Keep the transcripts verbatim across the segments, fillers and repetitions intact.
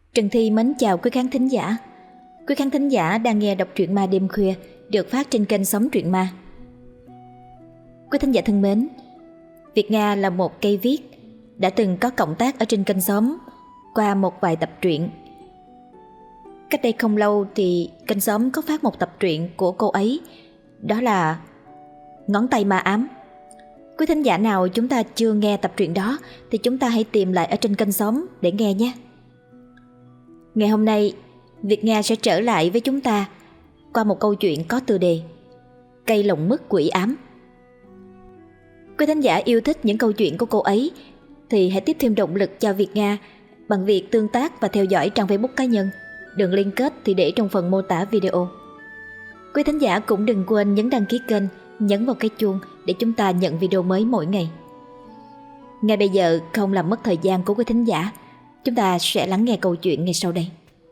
Trần Thi mến chào quý khán thính giả. Quý khán thính giả đang nghe đọc truyện ma đêm khuya được phát trên kênh Sống Truyện Ma. Quý thính giả thân mến, Việt Nga là một cây viết đã từng có cộng tác ở trên kênh Sống qua một vài tập truyện. Cách đây không lâu thì kênh Sống có phát một tập truyện của cô ấy, đó là Ngón tay ma ám. Quý thính giả nào chúng ta chưa nghe tập truyện đó thì chúng ta hãy tìm lại ở trên kênh Sống để nghe nhé. Ngày hôm nay, Việt Nga sẽ trở lại với chúng ta qua một câu chuyện có tựa đề Cây lồng mứt quỷ ám. Quý thính giả yêu thích những câu chuyện của cô ấy thì hãy tiếp thêm động lực cho Việt Nga bằng việc tương tác và theo dõi trang Facebook cá nhân. Đường link kết thì để trong phần mô tả video. Quý thính giả cũng đừng quên nhấn đăng ký kênh, nhấn vào cái chuông để chúng ta nhận video mới mỗi ngày. Ngay bây giờ, không làm mất thời gian của quý thính giả, chúng ta sẽ lắng nghe câu chuyện ngay sau đây.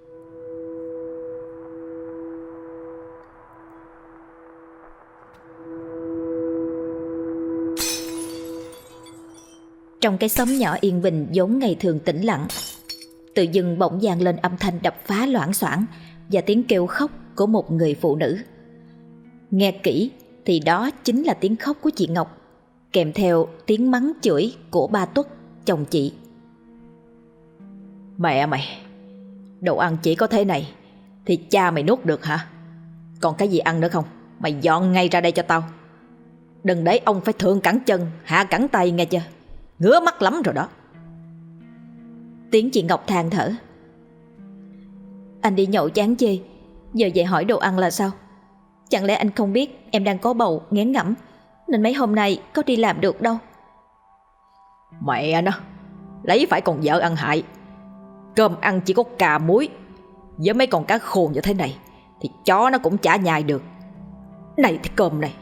Trong cái xóm nhỏ yên bình vốn ngày thường tĩnh lặng, tự dưng bỗng vang lên âm thanh đập phá loảng xoảng và tiếng kêu khóc của một người phụ nữ. Nghe kỹ thì đó chính là tiếng khóc của chị Ngọc, kèm theo tiếng mắng chửi của ba Tuất, chồng chị. Mẹ mày, đồ ăn chỉ có thế này thì cha mày nuốt được hả? Còn cái gì ăn nữa không? Mày dọn ngay ra đây cho tao. Đừng để ông phải thượng cẳng chân, hạ cẳng tay nghe chưa? Ngứa mắt lắm rồi đó. Tiếng chị Ngọc than thở. Anh đi nhậu chán chê, giờ về hỏi đồ ăn là sao? Chẳng lẽ anh không biết em đang có bầu nghén ngẫm nên mấy hôm nay có đi làm được đâu? Mẹ nó, lấy phải con vợ ăn hại. Cơm ăn chỉ có cà muối với mấy con cá khôn như thế này thì chó nó cũng chả nhai được. Này thì cơm này.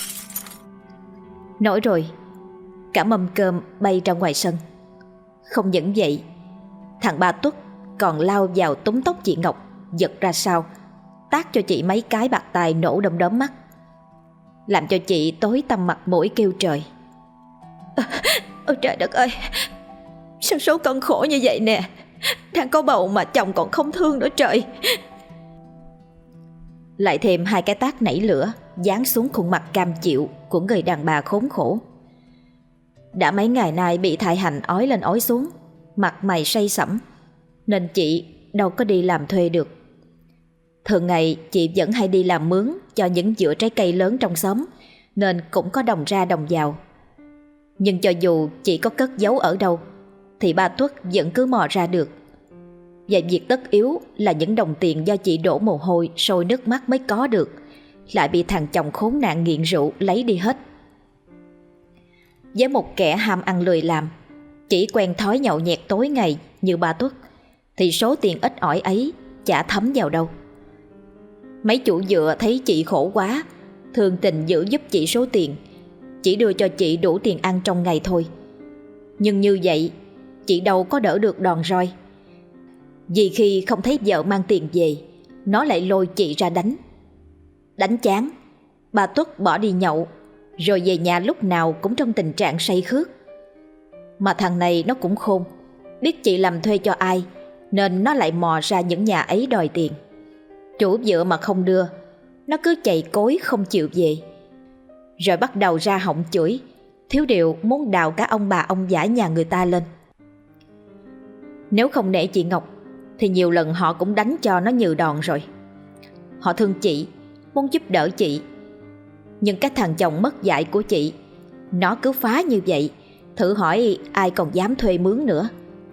Nói rồi, cả mâm cơm bay ra ngoài sân. Không những vậy, thằng ba Tuất còn lao vào túm tóc chị Ngọc, giật ra sau, tát cho chị mấy cái bạt tai nổ đom đóm mắt, làm cho chị tối tăm mặt mũi kêu trời. Ôi trời đất ơi, sao số con khổ như vậy nè, đang có bầu mà chồng còn không thương nữa trời. Lại thêm hai cái tát nảy lửa giáng xuống khuôn mặt cam chịu của người đàn bà khốn khổ. Đã mấy ngày nay bị thai hành ói lên ói xuống, mặt mày say sẩm, nên chị đâu có đi làm thuê được. Thường ngày chị vẫn hay đi làm mướn cho những vựa trái cây lớn trong xóm, nên cũng có đồng ra đồng vào. Nhưng cho dù chị có cất giấu ở đâu thì ba Tuất vẫn cứ mò ra được. Và việc tất yếu là những đồng tiền do chị đổ mồ hôi sôi nước mắt mới có được lại bị thằng chồng khốn nạn nghiện rượu lấy đi hết. Với một kẻ ham ăn lười làm, chỉ quen thói nhậu nhẹt tối ngày như ba Tuất, thì số tiền ít ỏi ấy chả thấm vào đâu. Mấy chủ vựa thấy chị khổ quá, thường tình giữ giúp chị số tiền, chỉ đưa cho chị đủ tiền ăn trong ngày thôi. Nhưng như vậy, chị đâu có đỡ được đòn roi. Vì khi không thấy vợ mang tiền về, nó lại lôi chị ra đánh. Đánh chán, bà Tuất bỏ đi nhậu, rồi về nhà lúc nào cũng trong tình trạng say khướt. Mà thằng này nó cũng khôn, biết chị làm thuê cho ai, nên nó lại mò ra những nhà ấy đòi tiền. Chủ vợ mà không đưa, nó cứ chày cối không chịu về, rồi bắt đầu ra họng chửi, thiếu điều muốn đào cả ông bà ông vả nhà người ta lên. Nếu không nể chị Ngọc thì nhiều lần họ cũng đánh cho nó nhừ đòn rồi. Họ thương chị, muốn giúp đỡ chị, nhưng cái thằng chồng mất dạy của chị, nó cứ phá như vậy, thử hỏi ai còn dám thuê mướn nữa.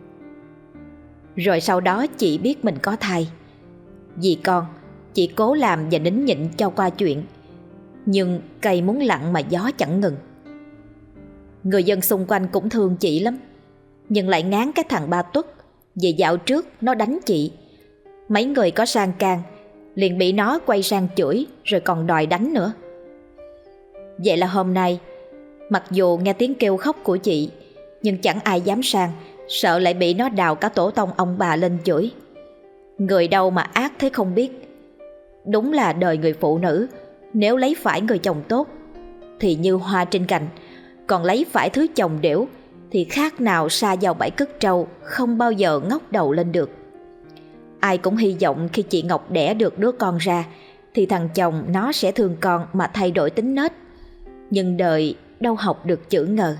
Rồi sau đó chị biết mình có thai. Vì con, chị cố làm và nín nhịn cho qua chuyện, nhưng cây muốn lặng mà gió chẳng ngừng. Người dân xung quanh cũng thương chị lắm, nhưng lại ngán cái thằng ba Tuất. Vì dạo trước nó đánh chị, mấy người có sang can liền bị nó quay sang chửi, rồi còn đòi đánh nữa. Vậy là hôm nay, mặc dù nghe tiếng kêu khóc của chị, nhưng chẳng ai dám sang, sợ lại bị nó đào cả tổ tông ông bà lên chửi. Người đâu mà ác thế không biết. Đúng là đời người phụ nữ, nếu lấy phải người chồng tốt thì như hoa trên cành, còn lấy phải thứ chồng đểu thì khác nào sa vào bãi cất trâu, không bao giờ ngóc đầu lên được. Ai cũng hy vọng khi chị Ngọc đẻ được đứa con ra thì thằng chồng nó sẽ thương con mà thay đổi tính nết. Nhưng đời đâu học được chữ ngờ.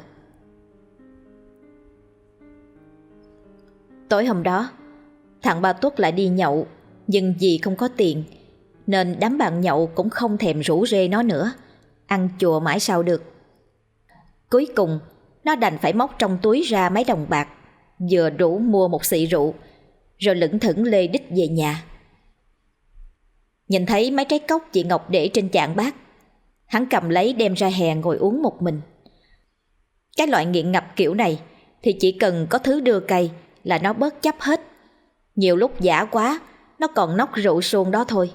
Tối hôm đó, thằng Ba Tuất lại đi nhậu, nhưng vì không có tiền nên đám bạn nhậu cũng không thèm rủ rê nó nữa. Ăn chùa mãi sao được. Cuối cùng nó đành phải móc trong túi ra mấy đồng bạc, vừa đủ mua một xị rượu, rồi lững thững lê đích về nhà. Nhìn thấy mấy trái cóc chị Ngọc để trên chạn bát, hắn cầm lấy đem ra hè ngồi uống một mình. Cái loại nghiện ngập kiểu này thì chỉ cần có thứ đưa cây là nó bớt chấp hết. Nhiều lúc dã quá, nó còn nốc rượu suông đó thôi.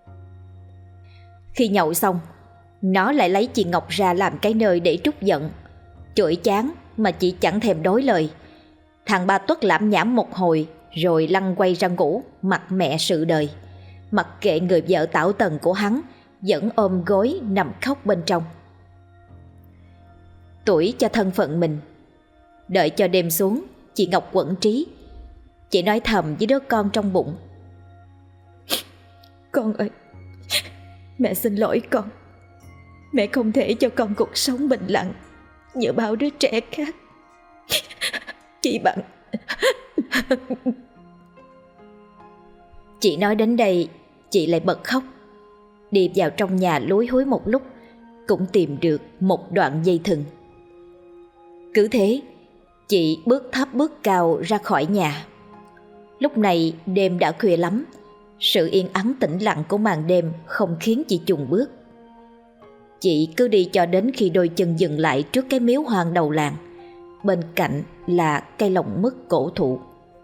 Khi nhậu xong, nó lại lấy chị Ngọc ra làm cái nơi để trút giận, chửi chán mà chị chẳng thèm đối lời. Thằng Ba Tuất lảm nhảm một hồi rồi lăn quay ra ngủ, mặc mẹ sự đời, mặc kệ người vợ tảo tần của hắn vẫn ôm gối nằm khóc bên trong. Tuổi cho thân phận mình. Đợi cho đêm xuống, chị Ngọc quẫn trí. Chị nói thầm với đứa con trong bụng: "Con ơi, mẹ xin lỗi con. Mẹ không thể cho con cuộc sống bình lặng như bao đứa trẻ khác. Chị bằng..." Chị nói đến đây, chị lại bật khóc. Đi vào trong nhà lúi húi một lúc, cũng tìm được một đoạn dây thừng. Cứ thế, chị bước thấp bước cao ra khỏi nhà. Lúc này đêm đã khuya lắm. Sự yên ắng tĩnh lặng của màn đêm không khiến chị chùng bước. Chị cứ đi cho đến khi đôi chân dừng lại trước cái miếu hoang đầu làng. Bên cạnh là cây lồng mứt cổ thụ.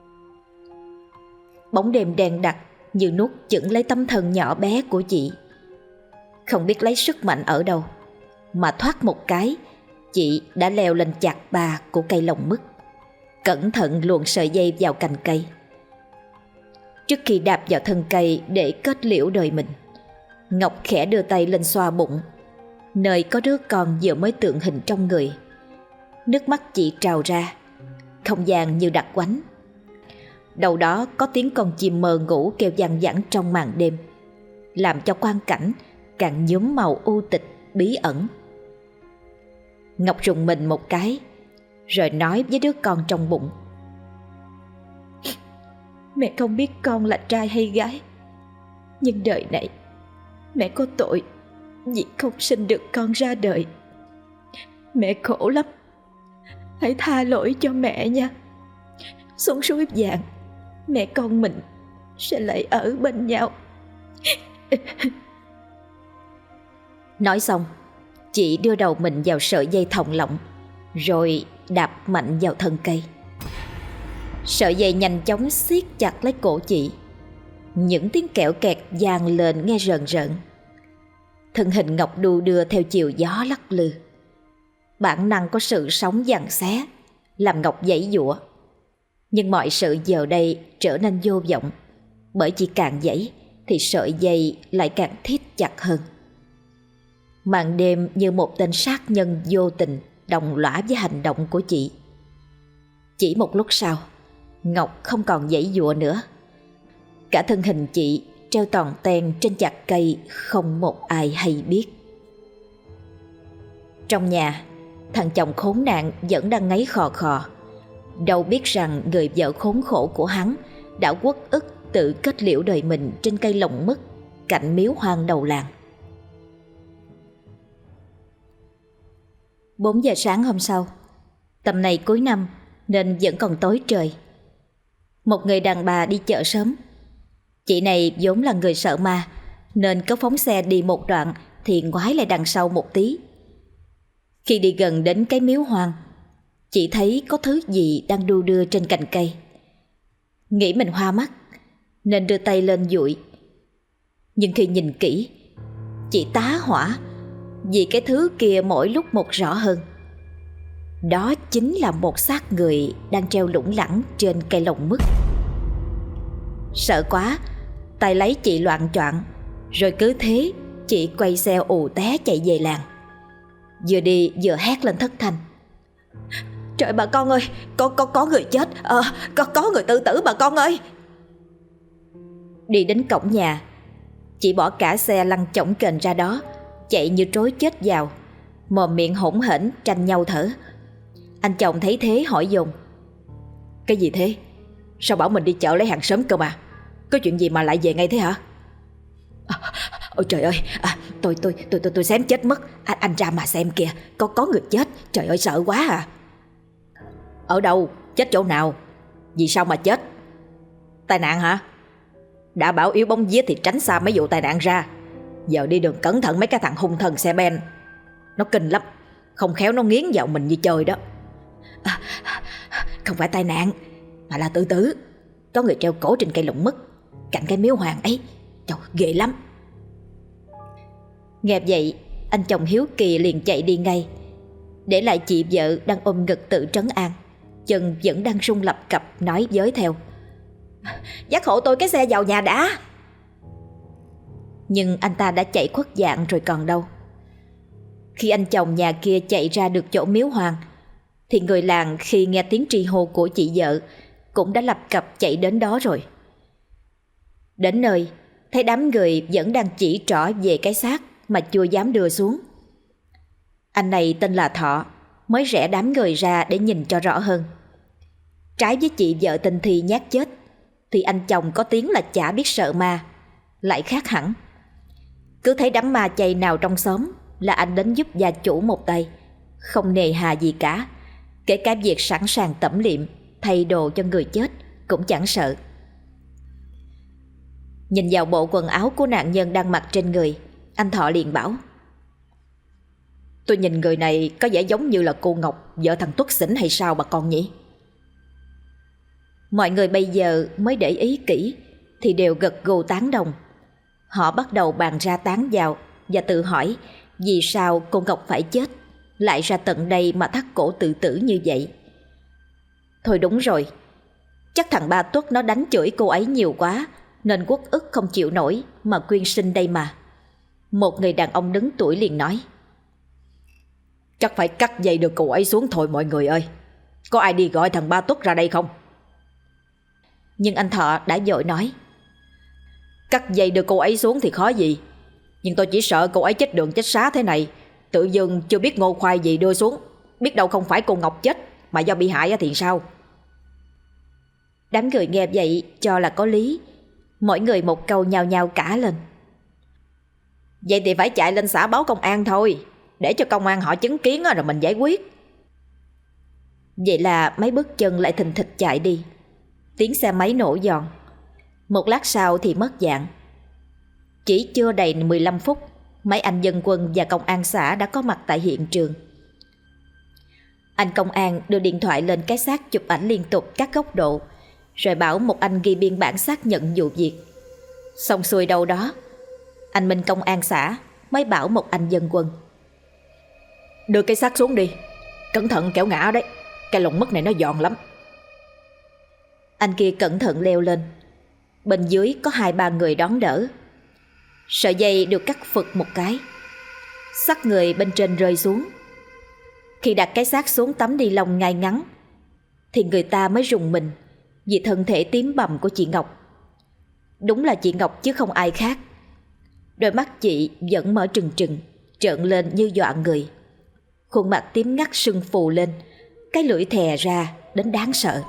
Bóng đêm đen đặc như nuốt chửng lấy tấm thân nhỏ bé của chị. Không biết lấy sức mạnh ở đâu mà thoát một cái, chị đã leo lên chạc ba của cây lồng mứt, cẩn thận luồn sợi dây vào cành cây. Trước khi đạp vào thân cây để kết liễu đời mình, Ngọc khẽ đưa tay lên xoa bụng, nơi có đứa con vừa mới tượng hình trong người. Nước mắt chị trào ra, không gian như đặc quánh. Đầu đó có tiếng con chim mơ ngủ kêu vang vẳng trong màn đêm, làm cho quang cảnh càng nhuốm màu u tịch bí ẩn. Ngọc rùng mình một cái, rồi nói với đứa con trong bụng: "Mẹ không biết con là trai hay gái, nhưng đời này mẹ có tội vì không sinh được con ra đời. Mẹ khổ lắm, hãy tha lỗi cho mẹ nha. Xuống suối vàng, mẹ con mình sẽ lại ở bên nhau." Nói xong, chị đưa đầu mình vào sợi dây thòng lọng, rồi đạp mạnh vào thân cây. Sợi dây nhanh chóng siết chặt lấy cổ chị. Những tiếng kẹo kẹt vang lên nghe rợn rợn. Thân hình Ngọc đu đưa theo chiều gió lắc lư. Bản năng có sự sống giằng xé làm Ngọc giãy giụa. Nhưng mọi sự giờ đây trở nên vô vọng, bởi chỉ càng giãy thì sợi dây lại càng thít chặt hơn. Màn đêm như một tên sát nhân vô tình đồng lõa với hành động của chị. Chỉ một lúc sau, Ngọc không còn giãy giụa nữa. Cả thân hình chị treo toàn ten trên chạc cây, không một ai hay biết. Trong nhà, thằng chồng khốn nạn vẫn đang ngáy khò khò. Đâu biết rằng người vợ khốn khổ của hắn đã uất ức tự kết liễu đời mình trên cây lồng mứt cạnh miếu hoang đầu làng. Bốn giờ sáng hôm sau, tầm này cuối năm nên vẫn còn tối trời. Một người đàn bà đi chợ sớm. Chị này vốn là người sợ ma, nên cứ phóng xe đi một đoạn thì ngoái lại đằng sau một tí. Khi đi gần đến cái miếu hoang, chị thấy có thứ gì đang đu đưa trên cành cây. Nghĩ mình hoa mắt nên đưa tay lên dụi. Nhưng khi nhìn kỹ, chị tá hỏa vì cái thứ kia mỗi lúc một rõ hơn. Đó chính là một xác người đang treo lủng lẳng trên cây lồng mứt. Sợ quá, tay lấy chị loạng choạng, rồi cứ thế chị quay xe ù té chạy về làng. Vừa đi vừa hét lên thất thanh: "Trời bà con ơi, có có có người chết, ờ, có có người tự tử bà con ơi!" Đi đến cổng nhà, chị bỏ cả xe lăn chổng kềnh ra đó, chạy như trối chết vào, mồm miệng hỗn hển tranh nhau thở. Anh chồng thấy thế hỏi dồn: Cái gì thế? Sao bảo mình đi chợ lấy hàng sớm cơ mà? Có chuyện gì mà lại về ngay thế hả? À, ôi trời ơi, à, tôi tôi tôi tôi tôi xém chết mất. Anh anh ra mà xem kìa, có có người chết. Trời ơi sợ quá à. Ở đâu? Chết chỗ nào? Vì sao mà chết? Tai nạn hả? Đã bảo yếu bóng vía thì tránh xa mấy vụ tai nạn ra. Giờ đi đường cẩn thận mấy cái thằng hung thần xe ben. Nó kinh lắm, không khéo nó nghiến vào mình như chơi đó. À, không phải tai nạn, mà là tự tử. Có người treo cổ trên cây lụng mất cạnh cái miếu hoàng ấy. Trời, ghê lắm. Nghe vậy, anh chồng hiếu kỳ liền chạy đi ngay, để lại chị vợ đang ôm ngực tự trấn an, chân vẫn đang rung lập cập nói với theo: Dắt hộ tôi cái xe vào nhà đã. Nhưng anh ta đã chạy khuất dạng rồi còn đâu. Khi anh chồng nhà kia chạy ra được chỗ miếu hoàng, thì người làng khi nghe tiếng tri hô của chị vợ cũng đã lập cập chạy đến đó rồi. Đến nơi, thấy đám người vẫn đang chỉ trỏ về cái xác mà chưa dám đưa xuống. Anh này tên là Thọ, mới rẽ đám người ra để nhìn cho rõ hơn. Trái với chị vợ tên Thi nhát chết, thì anh chồng có tiếng là chả biết sợ ma, lại khác hẳn. Cứ thấy đám ma chay nào trong xóm là anh đến giúp gia chủ một tay, không nề hà gì cả. Kể cả việc sẵn sàng tẩm liệm, thay đồ cho người chết cũng chẳng sợ. Nhìn vào bộ quần áo của nạn nhân đang mặc trên người, anh Thọ liền bảo: Tôi nhìn người này có vẻ giống như là cô Ngọc, vợ thằng Tuất Xỉn hay sao bà con nhỉ? Mọi người bây giờ mới để ý kỹ thì đều gật gù tán đồng. Họ bắt đầu bàn ra tán vào và tự hỏi vì sao cô Ngọc phải chết, lại ra tận đây mà thắt cổ tự tử như vậy. Thôi đúng rồi, chắc thằng ba Tuất nó đánh chửi cô ấy nhiều quá nên uất ức không chịu nổi mà quyên sinh đây mà. Một người đàn ông đứng tuổi liền nói: Chắc phải cắt dây được cô ấy xuống thôi mọi người ơi. Có ai đi gọi thằng ba Tuất ra đây không? Nhưng anh Thọ đã vội nói: Cắt dây đưa cô ấy xuống thì khó gì, nhưng tôi chỉ sợ cô ấy chết đường chết xá thế này, tự dưng chưa biết ngô khoai gì đưa xuống, biết đâu không phải cô Ngọc chết mà do bị hại thì sao? Đám người nghe vậy cho là có lý, mỗi người một câu nhao nhao cả lên: Vậy thì phải chạy lên xã báo công an thôi, để cho công an họ chứng kiến rồi mình giải quyết. Vậy là mấy bước chân lại thình thịch chạy đi. Tiếng xe máy nổ giòn. Một lát sau thì mất dạng. Chỉ chưa đầy mười lăm phút, mấy anh dân quân và công an xã đã có mặt tại hiện trường. Anh công an đưa điện thoại lên cái xác chụp ảnh liên tục các góc độ, rồi bảo một anh ghi biên bản xác nhận vụ việc. Xong xuôi đâu đó, anh Minh công an xã mới bảo một anh dân quân: Đưa cái xác xuống đi, cẩn thận kẻo ngã đấy, cái lồng mất này nó giòn lắm. Anh kia cẩn thận leo lên. Bên dưới có hai ba người đón đỡ. Sợi dây được cắt phật một cái, xác người bên trên rơi xuống. Khi đặt cái xác xuống tấm ni lông ngay ngắn thì người ta mới rùng mình vì thân thể tím bầm của chị Ngọc. Đúng là chị Ngọc chứ không ai khác. Đôi mắt chị vẫn mở trừng trừng, trợn lên như dọa người. Khuôn mặt tím ngắt sưng phù lên, cái lưỡi thè ra đến đáng sợ.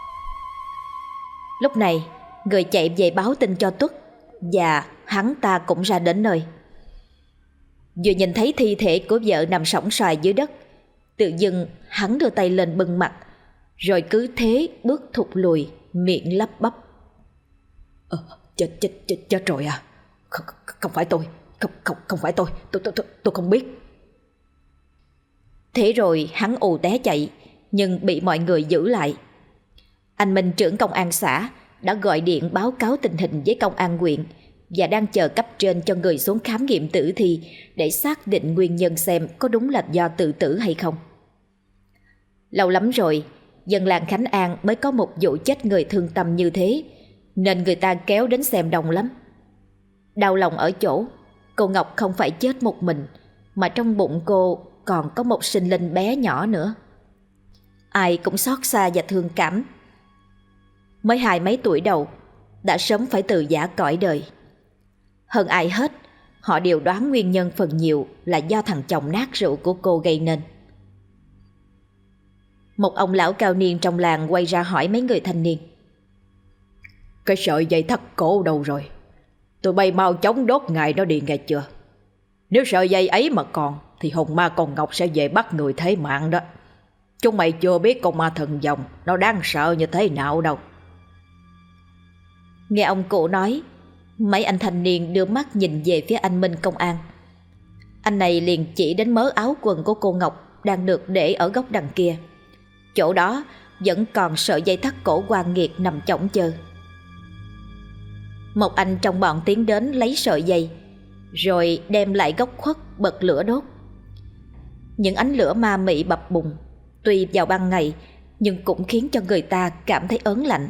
Lúc này người chạy về báo tin cho Tuất, và hắn ta cũng ra đến nơi. Vừa nhìn thấy thi thể của vợ nằm sõng soài dưới đất, tự dưng hắn đưa tay lên bưng mặt, rồi cứ thế bước thụt lùi, miệng lắp bắp: ờ, chết, chết, chết, chết rồi à? Không, không phải tôi, không, không, không phải tôi, tôi, tôi, tôi, tôi không biết. Thế rồi hắn ù té chạy, nhưng bị mọi người giữ lại. Anh Minh trưởng công an xã đã gọi điện báo cáo tình hình với công an huyện và đang chờ cấp trên cho người xuống khám nghiệm tử thi để xác định nguyên nhân xem có đúng là do tự tử hay không. Lâu lắm rồi, dân làng Khánh An mới có một vụ chết người thương tâm như thế, nên người ta kéo đến xem đông lắm. Đau lòng ở chỗ cô Ngọc không phải chết một mình, mà trong bụng cô còn có một sinh linh bé nhỏ nữa. Ai cũng xót xa và thương cảm. Mới hai mấy tuổi đầu, đã sớm phải từ giã cõi đời. Hơn ai hết, họ đều đoán nguyên nhân phần nhiều là do thằng chồng nát rượu của cô gây nên. Một ông lão cao niên trong làng quay ra hỏi mấy người thanh niên: Cái sợi dây thắt cổ đâu rồi? Tụi bay mau chóng đốt ngài nó đi nghe chưa? Nếu sợi dây ấy mà còn thì hồn ma con Ngọc sẽ về bắt người thế mạng đó. Chúng mày chưa biết con ma thần dòng nó đáng sợ như thế nào đâu. Nghe ông cụ nói, mấy anh thanh niên đưa mắt nhìn về phía anh Minh công an. Anh này liền chỉ đến mớ áo quần của cô Ngọc đang được để ở góc đằng kia. Chỗ đó vẫn còn sợi dây thắt cổ oan nghiệt nằm chõng chơ. Một anh trong bọn tiến đến lấy sợi dây, rồi đem lại góc khuất bật lửa đốt. Những ánh lửa ma mị bập bùng, tuy vào ban ngày nhưng cũng khiến cho người ta cảm thấy ớn lạnh.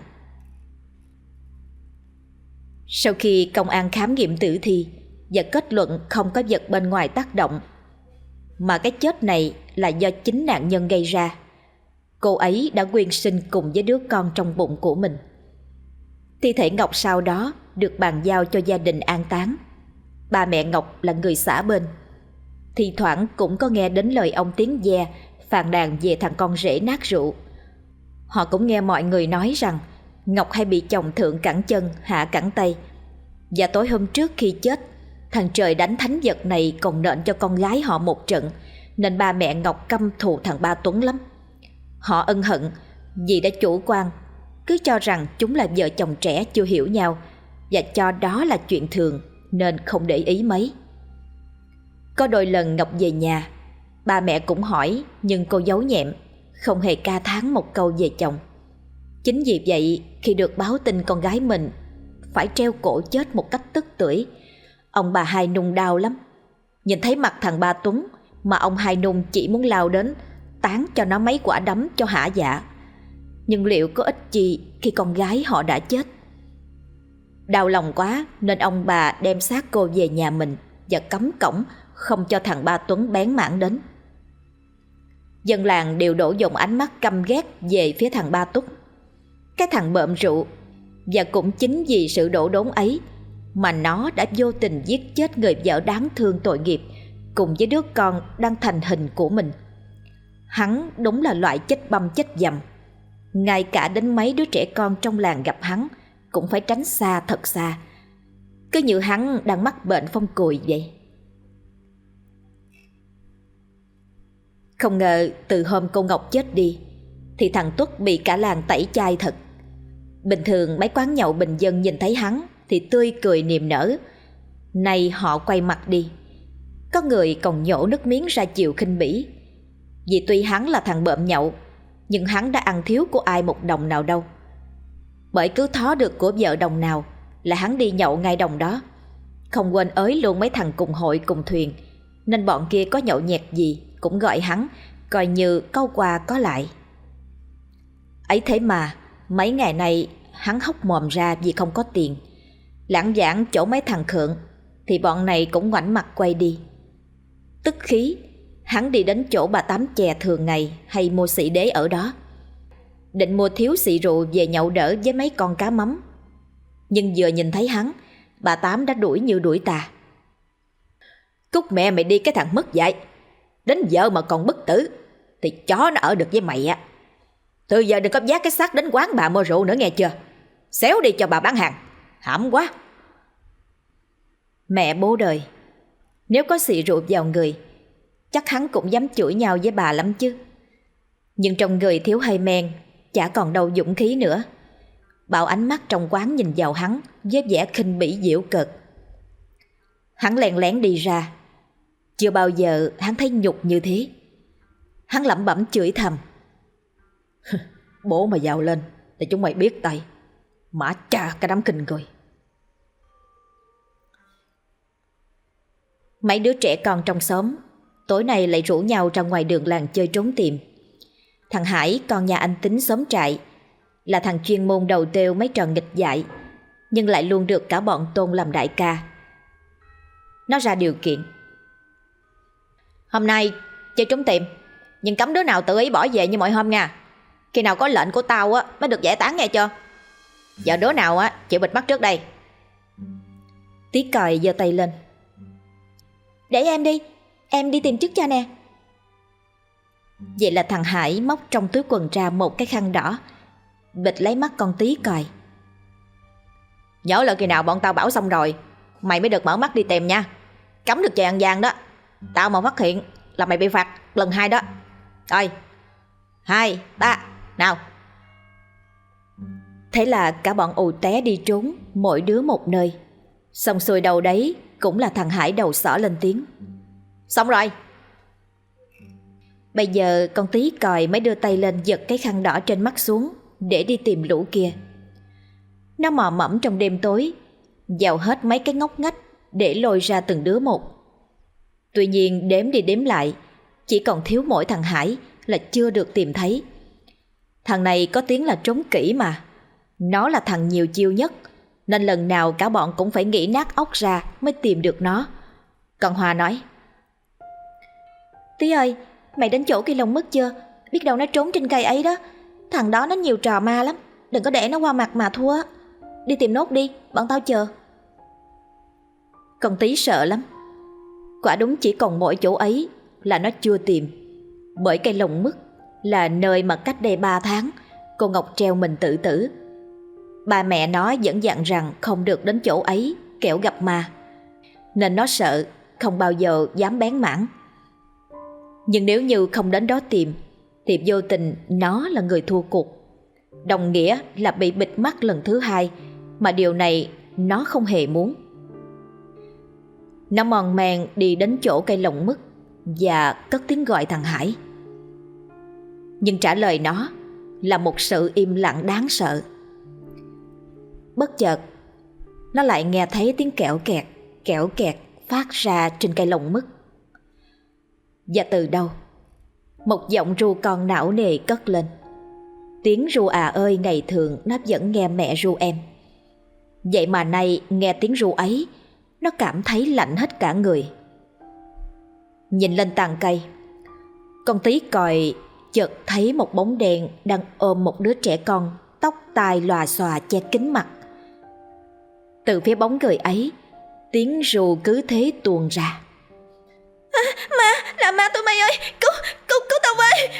Sau khi công an khám nghiệm tử thi và kết luận không có vật bên ngoài tác động, mà cái chết này là do chính nạn nhân gây ra, cô ấy đã quyên sinh cùng với đứa con trong bụng của mình. Thi thể Ngọc sau đó được bàn giao cho gia đình an táng. Ba mẹ Ngọc là người xã bên, thi thoảng cũng có nghe đến lời ông Tiến Ve phàn nàn về thằng con rể nát rượu. Họ cũng nghe mọi người nói rằng Ngọc hay bị chồng thượng cẳng chân hạ cẳng tay, và tối hôm trước khi chết, thằng trời đánh thánh vật này còn nện cho con gái họ một trận, nên ba mẹ Ngọc căm thù thằng Ba Tuấn lắm. Họ ân hận vì đã chủ quan, cứ cho rằng chúng là vợ chồng trẻ chưa hiểu nhau, và cho đó là chuyện thường nên không để ý mấy. Có đôi lần Ngọc về nhà, ba mẹ cũng hỏi, nhưng cô giấu nhẹm, không hề ca thán một câu về chồng. Chính vì vậy, khi được báo tin con gái mình phải treo cổ chết một cách tức tưởi, ông bà Hai Nung đau lắm. Nhìn thấy mặt thằng Ba Tuấn mà ông Hai Nung chỉ muốn lao đến tán cho nó mấy quả đấm cho hả dạ. Nhưng liệu có ích gì khi con gái họ đã chết? Đau lòng quá nên ông bà đem xác cô về nhà mình và cấm cổng, không cho thằng Ba Tuấn bén mảng đến. Dân làng đều đổ dồn ánh mắt căm ghét về phía thằng Ba Túc, cái thằng bợm rượu. Và cũng chính vì sự đổ đốn ấy mà nó đã vô tình giết chết người vợ đáng thương tội nghiệp cùng với đứa con đang thành hình của mình. Hắn đúng là loại chết băm chết dầm. Ngay cả đến mấy đứa trẻ con trong làng gặp hắn cũng phải tránh xa thật xa, cứ như hắn đang mắc bệnh phong cùi vậy. Không ngờ từ hôm cô Ngọc chết đi thì thằng Tuất bị cả làng tẩy chay thật. Bình thường mấy quán nhậu bình dân nhìn thấy hắn thì tươi cười niềm nở, nay họ quay mặt đi. Có người còn nhổ nước miếng ra chiều khinh bỉ. Vì tuy hắn là thằng bợm nhậu, nhưng hắn đã ăn thiếu của ai một đồng nào đâu. Bởi cứ thó được của vợ đồng nào là hắn đi nhậu ngay đồng đó, không quên ới luôn mấy thằng cùng hội cùng thuyền, nên bọn kia có nhậu nhẹt gì cũng gọi hắn, coi như câu qua có lại. Ấy thế mà mấy ngày nay hắn hốc mồm ra vì không có tiền, lãng vãng chỗ mấy thằng khượng thì bọn này cũng ngoảnh mặt quay đi. Tức khí, hắn đi đến chỗ bà Tám chè thường ngày hay mua xị đế ở đó, định mua thiếu xị rượu về nhậu đỡ với mấy con cá mắm. Nhưng vừa nhìn thấy hắn, bà Tám đã đuổi như đuổi tà. Cút mẹ mày đi cái thằng mất dạy, đến vợ mà còn bất tử thì chó nó ở được với mày á. Từ giờ đừng có vác cái xác đến quán bà mua rượu nữa nghe chưa. Xéo đi cho bà bán hàng, hãm quá. Mẹ bố đời, nếu có xị rượu vào người chắc hắn cũng dám chửi nhau với bà lắm chứ. Nhưng trong người thiếu hơi men, chả còn đâu dũng khí nữa. Bảo ánh mắt trong quán nhìn vào hắn với vẻ khinh bỉ giễu cợt. Hắn lén lén đi ra. Chưa bao giờ hắn thấy nhục như thế. Hắn lẩm bẩm chửi thầm. Bố mà giàu lên thì chúng mày biết tay. Mã cha cái đám kinh người. Mấy đứa trẻ con trong xóm tối nay lại rủ nhau ra ngoài đường làng chơi trốn tìm. Thằng Hải, con nhà anh Tính xóm trại, là thằng chuyên môn đầu têu mấy trò nghịch dại, nhưng lại luôn được cả bọn tôn làm đại ca. Nó ra điều kiện: hôm nay chơi trốn tìm, nhưng cấm đứa nào tự ý bỏ về như mọi hôm nha. Khi nào có lệnh của tao á mới được giải tán nghe chưa. Giờ đứa nào á chịu bịt mắt trước đây? Tí còi giơ tay lên. Để em đi, em đi tìm trước cho nè. Vậy là thằng Hải móc trong túi quần ra một cái khăn đỏ, bịt lấy mắt con Tí còi. Nhớ là khi nào bọn tao bảo xong rồi mày mới được mở mắt đi tìm nha. Cấm được chơi ăn gian đó. Tao mà phát hiện là mày bị phạt lần hai đó. Rồi, hai, ba, nào. Thế là cả bọn ù té đi trốn, mỗi đứa một nơi. Xong xuôi đầu đấy cũng là thằng Hải đầu sỏ lên tiếng. Xong rồi. Bây giờ con Tí còi mới đưa tay lên giật cái khăn đỏ trên mắt xuống để đi tìm lũ kia. Nó mò mẫm trong đêm tối, dạo hết mấy cái ngóc ngách để lôi ra từng đứa một. Tuy nhiên đếm đi đếm lại, chỉ còn thiếu mỗi thằng Hải là chưa được tìm thấy. Thằng này có tiếng là trốn kỹ mà. Nó là thằng nhiều chiêu nhất, nên lần nào cả bọn cũng phải nghĩ nát óc ra mới tìm được nó. Còn Hòa nói: Tí ơi, mày đến chỗ cây lồng mứt chưa? Biết đâu nó trốn trên cây ấy đó. Thằng đó nó nhiều trò ma lắm, đừng có để nó qua mặt mà thua. Đi tìm nốt đi, bọn tao chờ. Con Tí sợ lắm. Quả đúng chỉ còn mỗi chỗ ấy là nó chưa tìm. Bởi cây lồng mứt là nơi mà cách đây ba tháng cô Ngọc treo mình tự tử. Ba mẹ nó vẫn dặn rằng không được đến chỗ ấy kẻo gặp ma, nên nó sợ, không bao giờ dám bén mảng. Nhưng nếu như không đến đó tìm thì vô tình nó là người thua cuộc, đồng nghĩa là bị bịt mắt lần thứ hai, mà điều này nó không hề muốn. Nó mòn men đi đến chỗ cây lồng mứt và cất tiếng gọi thằng Hải. Nhưng trả lời nó là một sự im lặng đáng sợ. Bất chợt nó lại nghe thấy tiếng kẹo kẹt, kẹo kẹt phát ra trên cây lồng mứt. Và từ đâu một giọng ru con não nề cất lên. Tiếng ru à ơi ngày thường nó vẫn nghe mẹ ru em. Vậy mà nay nghe tiếng ru ấy, nó cảm thấy lạnh hết cả người. Nhìn lên tàn cây, con Tí còi chợt thấy một bóng đen đang ôm một đứa trẻ con, tóc tai lòa xòa che kín mặt. Từ phía bóng người ấy, tiếng ru cứ thế tuôn ra. À, ma, là ma tụi mày ơi, cứu, cứu, cứu tao với.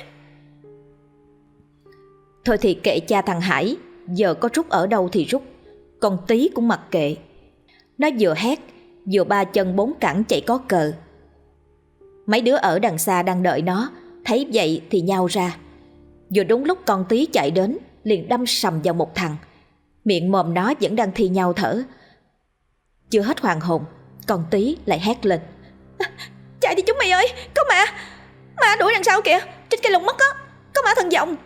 Thôi thì kệ cha thằng Hải, giờ có rút ở đâu thì rút, con Tí cũng mặc kệ. Nó vừa hét vừa ba chân bốn cẳng chạy có cờ. Mấy đứa ở đằng xa đang đợi nó, thấy vậy thì nhao ra. Vừa đúng lúc con Tí chạy đến, liền đâm sầm vào một thằng. Miệng mồm nó vẫn đang thi nhau thở. Chưa hết hoàn hồn, con Tí lại hét lên: À, chạy đi chúng mày ơi, có ma, ma đuổi đằng sau kìa, trên cây lồng mứt á, có ma thần giọng.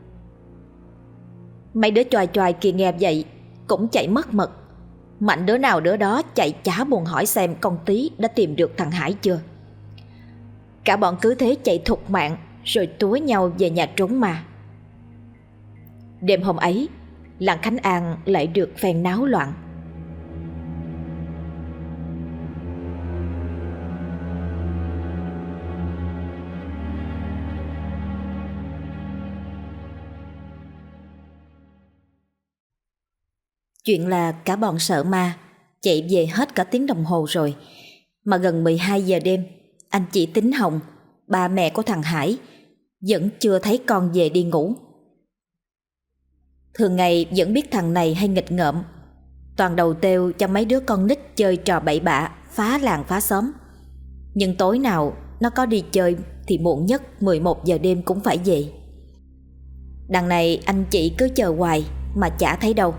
Mấy đứa choài choài kia nghe vậy cũng chạy mất mật. Mạnh đứa nào đứa đó chạy chả buồn hỏi xem con Tí đã tìm được thằng Hải chưa. Cả bọn cứ thế chạy thục mạng, rồi túa nhau về nhà trốn ma. Đêm hôm ấy, làng Khánh An lại được phen náo loạn. Chuyện là cả bọn sợ ma, chạy về hết cả tiếng đồng hồ rồi, mà gần mười hai giờ đêm, anh chị Tính Hồng, ba mẹ của thằng Hải, vẫn chưa thấy con về đi ngủ. Thường ngày vẫn biết thằng này hay nghịch ngợm, toàn đầu têu cho mấy đứa con nít chơi trò bậy bạ, phá làng phá xóm. Nhưng tối nào nó có đi chơi thì muộn nhất mười một giờ đêm cũng phải về. Đằng này anh chị cứ chờ hoài mà chả thấy đâu.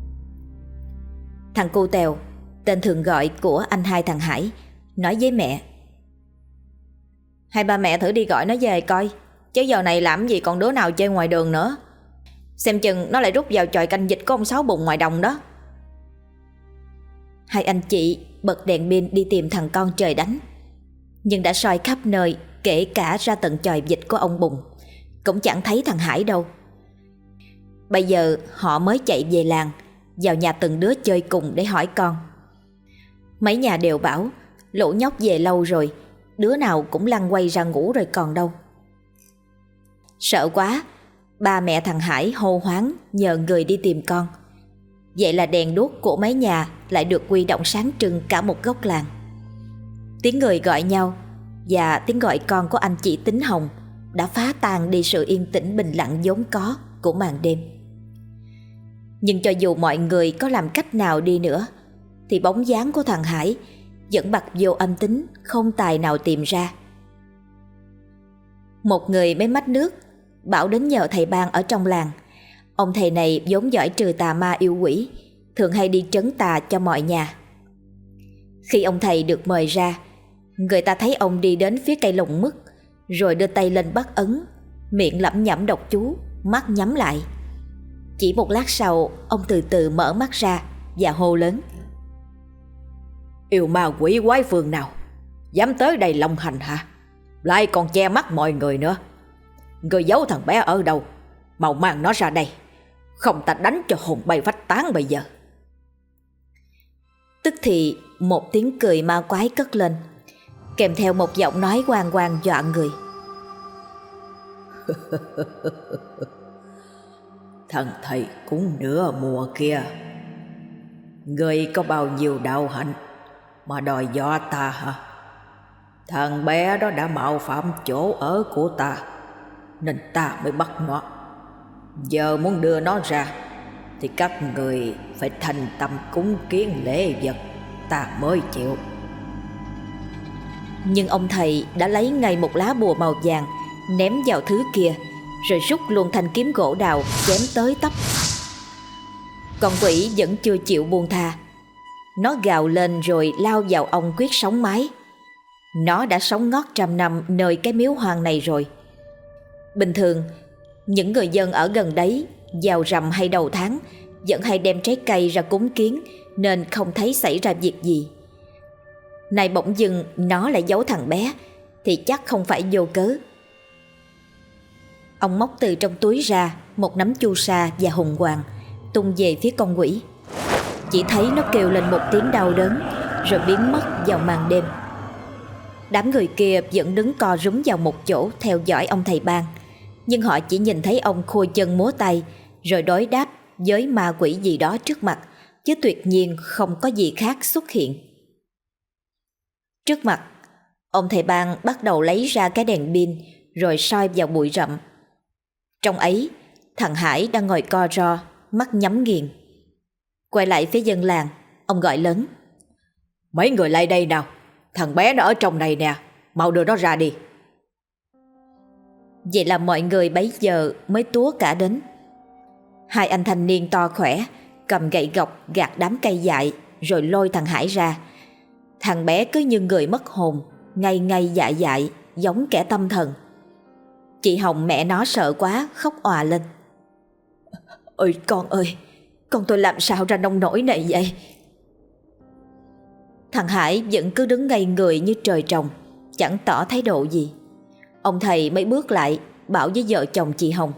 Thằng cu Tèo, tên thường gọi của anh hai thằng Hải, nói với mẹ: Hai ba mẹ thử đi gọi nó về coi, chứ giờ này làm gì còn đứa nào chơi ngoài đường nữa. Xem chừng nó lại rút vào chòi canh vịt của ông Sáu Bùng ngoài đồng đó. Hai anh chị bật đèn pin đi tìm thằng con trời đánh, nhưng đã soi khắp nơi, kể cả ra tận chòi vịt của ông Bùng, cũng chẳng thấy thằng Hải đâu. Bây giờ họ mới chạy về làng, vào nhà từng đứa chơi cùng để hỏi con. Mấy nhà đều bảo lũ nhóc về lâu rồi, đứa nào cũng lăn quay ra ngủ rồi còn đâu. Sợ quá, ba mẹ thằng Hải hô hoáng nhờ người đi tìm con. Vậy là đèn đuốc của mái nhà lại được huy động sáng trưng cả một góc làng. Tiếng người gọi nhau và tiếng gọi con của anh chị Tính Hồng đã phá tan đi sự yên tĩnh bình lặng vốn có của màn đêm. Nhưng cho dù mọi người có làm cách nào đi nữa thì bóng dáng của thằng Hải vẫn bặt vô âm tính không tài nào tìm ra. Một người mấy mách nước bảo đến nhờ thầy Ban ở trong làng. Ông thầy này vốn giỏi trừ tà ma yêu quỷ, thường hay đi trấn tà cho mọi nhà. Khi ông thầy được mời ra, người ta thấy ông đi đến phía cây lồng mứt, rồi đưa tay lên bắt ấn, miệng lẩm nhẩm đọc chú, mắt nhắm lại. Chỉ một lát sau, ông từ từ mở mắt ra và hô lớn: Yêu ma quỷ quái phương nào dám tới đây lộng hành hả? Lại còn che mắt mọi người nữa. Người giấu thằng bé ở đâu? Mau mang nó ra đây, không ta đánh cho hồn bay phách tán bây giờ. Tức thì một tiếng cười ma quái cất lên, kèm theo một giọng nói oang oang dọa người. Thằng thầy cũng nửa mùa kia, người có bao nhiêu đạo hạnh mà đòi dọa ta hả? Thằng bé đó đã mạo phạm chỗ ở của ta, nên ta mới bắt nó. Giờ muốn đưa nó ra thì các người phải thành tâm cúng kiến lễ vật, ta mới chịu. Nhưng ông thầy đã lấy ngay một lá bùa màu vàng ném vào thứ kia, rồi rút luôn thanh kiếm gỗ đào chém tới tấp. Con quỷ vẫn chưa chịu buông tha. Nó gào lên rồi lao vào ông quyết sống mái. Nó đã sống ngót trăm năm nơi cái miếu hoang này rồi. Bình thường, những người dân ở gần đấy vào rằm hay đầu tháng vẫn hay đem trái cây ra cúng kiến, nên không thấy xảy ra việc gì. Này bỗng dưng nó lại giấu thằng bé thì chắc không phải vô cớ. Ông móc từ trong túi ra một nắm chu sa và hùng hoàng, tung về phía con quỷ. Chỉ thấy nó kêu lên một tiếng đau đớn rồi biến mất vào màn đêm. Đám người kia vẫn đứng co rúm vào một chỗ theo dõi ông thầy Ban, nhưng họ chỉ nhìn thấy ông khua chân múa tay rồi đối đáp với ma quỷ gì đó trước mặt, chứ tuyệt nhiên không có gì khác xuất hiện. Trước mặt, ông thầy Ban bắt đầu lấy ra cái đèn pin rồi soi vào bụi rậm. Trong ấy, thằng Hải đang ngồi co ro, mắt nhắm nghiền. Quay lại phía dân làng, ông gọi lớn: Mấy người lại đây nào, thằng bé nó ở trong này nè, mau đưa nó ra đi. Vậy là mọi người bấy giờ mới túa cả đến. Hai anh thanh niên to khỏe cầm gậy gộc gạt đám cây dại rồi lôi thằng Hải ra. Thằng bé cứ như người mất hồn, ngây ngây dại dại, giống kẻ tâm thần. Chị Hồng mẹ nó sợ quá khóc òa lên: Ôi con ơi, con tôi làm sao ra nông nổi này vậy? Thằng Hải vẫn cứ đứng ngây người như trời trồng, chẳng tỏ thái độ gì. Ông thầy mới bước lại bảo với vợ chồng chị Hồng: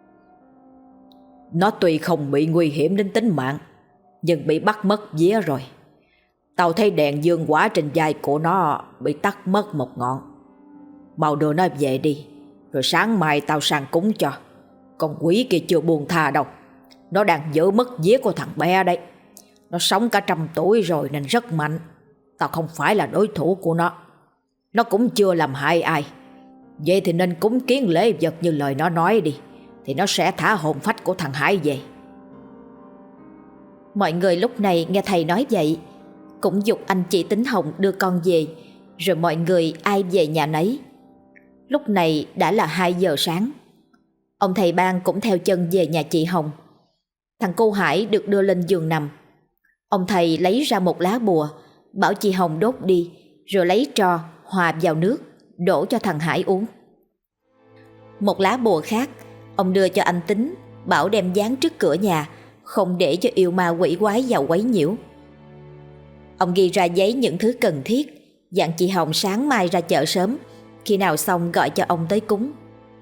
Nó tuy không bị nguy hiểm đến tính mạng, nhưng bị bắt mất vía rồi. Tao thấy đèn dương quả trên vai của nó bị tắt mất một ngọn. Mau đưa nó về đi, rồi sáng mai tao sang cúng cho. Con quỷ kia chưa buông tha đâu. Nó đang giữ mất vía của thằng bé đấy. Nó sống cả trăm tuổi rồi nên rất mạnh. Tao không phải là đối thủ của nó. Nó cũng chưa làm hại ai. Vậy thì nên cúng kiến lễ vật như lời nó nói đi, thì nó sẽ thả hồn phách của thằng Hải về. Mọi người lúc này nghe thầy nói vậy cũng giục anh chị Tính Hồng đưa con về, rồi mọi người ai về nhà nấy. Lúc này đã là hai giờ sáng. Ông thầy Ban cũng theo chân về nhà chị Hồng. Thằng cô Hải được đưa lên giường nằm. Ông thầy lấy ra một lá bùa, bảo chị Hồng đốt đi, rồi lấy tro hòa vào nước đổ cho thằng Hải uống. Một lá bùa khác ông đưa cho anh Tính, bảo đem dán trước cửa nhà, không để cho yêu ma quỷ quái vào quấy nhiễu. Ông ghi ra giấy những thứ cần thiết, dặn chị Hồng sáng mai ra chợ sớm, khi nào xong gọi cho ông tới cúng.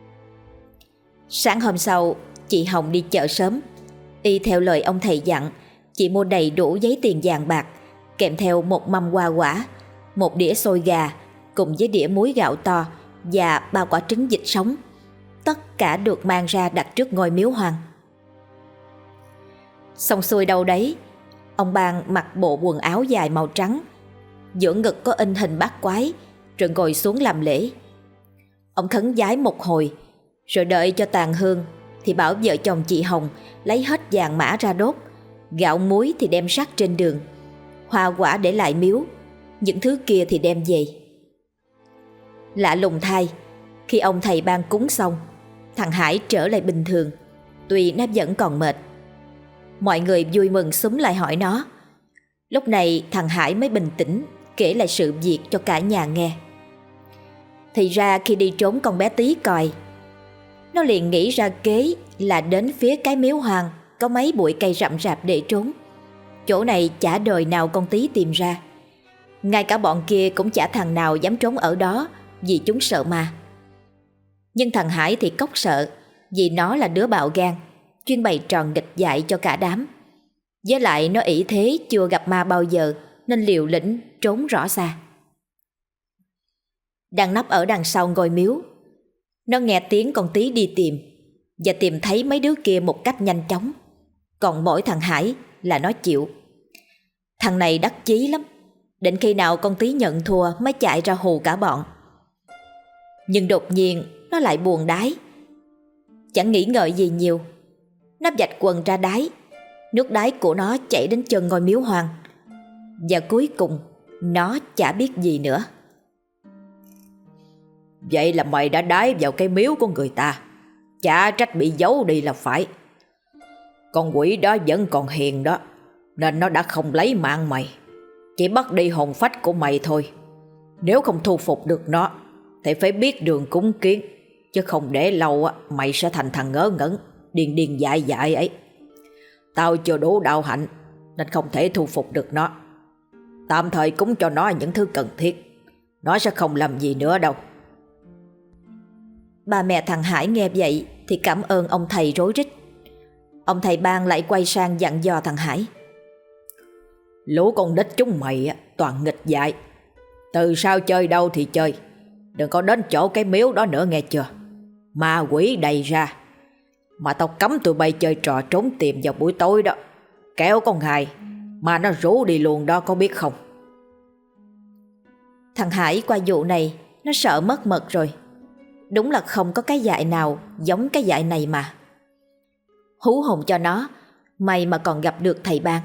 Sáng hôm sau, chị Hồng đi chợ sớm. Y theo lời ông thầy dặn, chị mua đầy đủ giấy tiền vàng bạc, kèm theo một mâm hoa quả, một đĩa xôi gà, cùng với đĩa muối gạo to và ba quả trứng vịt sống. Tất cả được mang ra đặt trước ngôi miếu hoang. Xong xuôi đâu đấy, ông Bang mặc bộ quần áo dài màu trắng, giữa ngực có in hình bát quái, rồi ngồi xuống làm lễ. Ông khấn vái một hồi, rồi đợi cho tàn hương thì bảo vợ chồng chị Hồng lấy hết vàng mã ra đốt, gạo muối thì đem rắc trên đường, hoa quả để lại miếu, những thứ kia thì đem về. Lạ lùng thay, khi ông thầy Bang cúng xong, thằng Hải trở lại bình thường, tuy nó vẫn còn mệt. Mọi người vui mừng xúm lại hỏi nó. Lúc này thằng Hải mới bình tĩnh kể lại sự việc cho cả nhà nghe. Thì ra khi đi trốn con bé Tí coi, nó liền nghĩ ra kế là đến phía cái miếu hoang có mấy bụi cây rậm rạp để trốn. Chỗ này chả đời nào con Tí tìm ra. Ngay cả bọn kia cũng chả thằng nào dám trốn ở đó, vì chúng sợ ma. Nhưng thằng Hải thì cóc sợ, vì nó là đứa bạo gan, chuyên bày trò nghịch dại cho cả đám. Với lại nó ỷ thế chưa gặp ma bao giờ, nên liều lĩnh trốn rõ xa. Đang nấp ở đằng sau ngôi miếu, nó nghe tiếng con Tí đi tìm, và tìm thấy mấy đứa kia một cách nhanh chóng. Còn mỗi thằng Hải là nó chịu. Thằng này đắc chí lắm, định khi nào con Tí nhận thua mới chạy ra hù cả bọn. Nhưng đột nhiên nó lại buồn đái. Chẳng nghĩ ngợi gì nhiều, nó vạch quần ra đái. Nước đái của nó chảy đến chân ngôi miếu hoang. Và cuối cùng nó chả biết gì nữa. Vậy là mày đã đái vào cái miếu của người ta, chả trách bị giấu đi là phải. Con quỷ đó vẫn còn hiền đó, nên nó đã không lấy mạng mày, chỉ bắt đi hồn phách của mày thôi. Nếu không thu phục được nó thì phải biết đường cúng kiến, chứ không để lâu á, mày sẽ thành thằng ngớ ngẩn, điên điên dại dại ấy. Tao chưa đủ đạo hạnh nên không thể thu phục được nó. Tạm thời cúng cho nó những thứ cần thiết, nó sẽ không làm gì nữa đâu. Ba mẹ thằng Hải nghe vậy thì cảm ơn ông thầy rối rít. Ông thầy Bang lại quay sang dặn dò thằng Hải. Lũ con nít chúng mày toàn nghịch dại, từ sau chơi đâu thì chơi, đừng có đến chỗ cái miếu đó nữa nghe chưa. Ma quỷ đầy ra, mà tao cấm tụi bay chơi trò trốn tìm vào buổi tối đó, kéo con Hải mà nó rủ đi luôn đó, có biết không? Thằng Hải qua vụ này nó sợ mất mật rồi. Đúng là không có cái dại nào giống cái dại này mà. Hú hồn cho nó, may mà còn gặp được thầy Bang.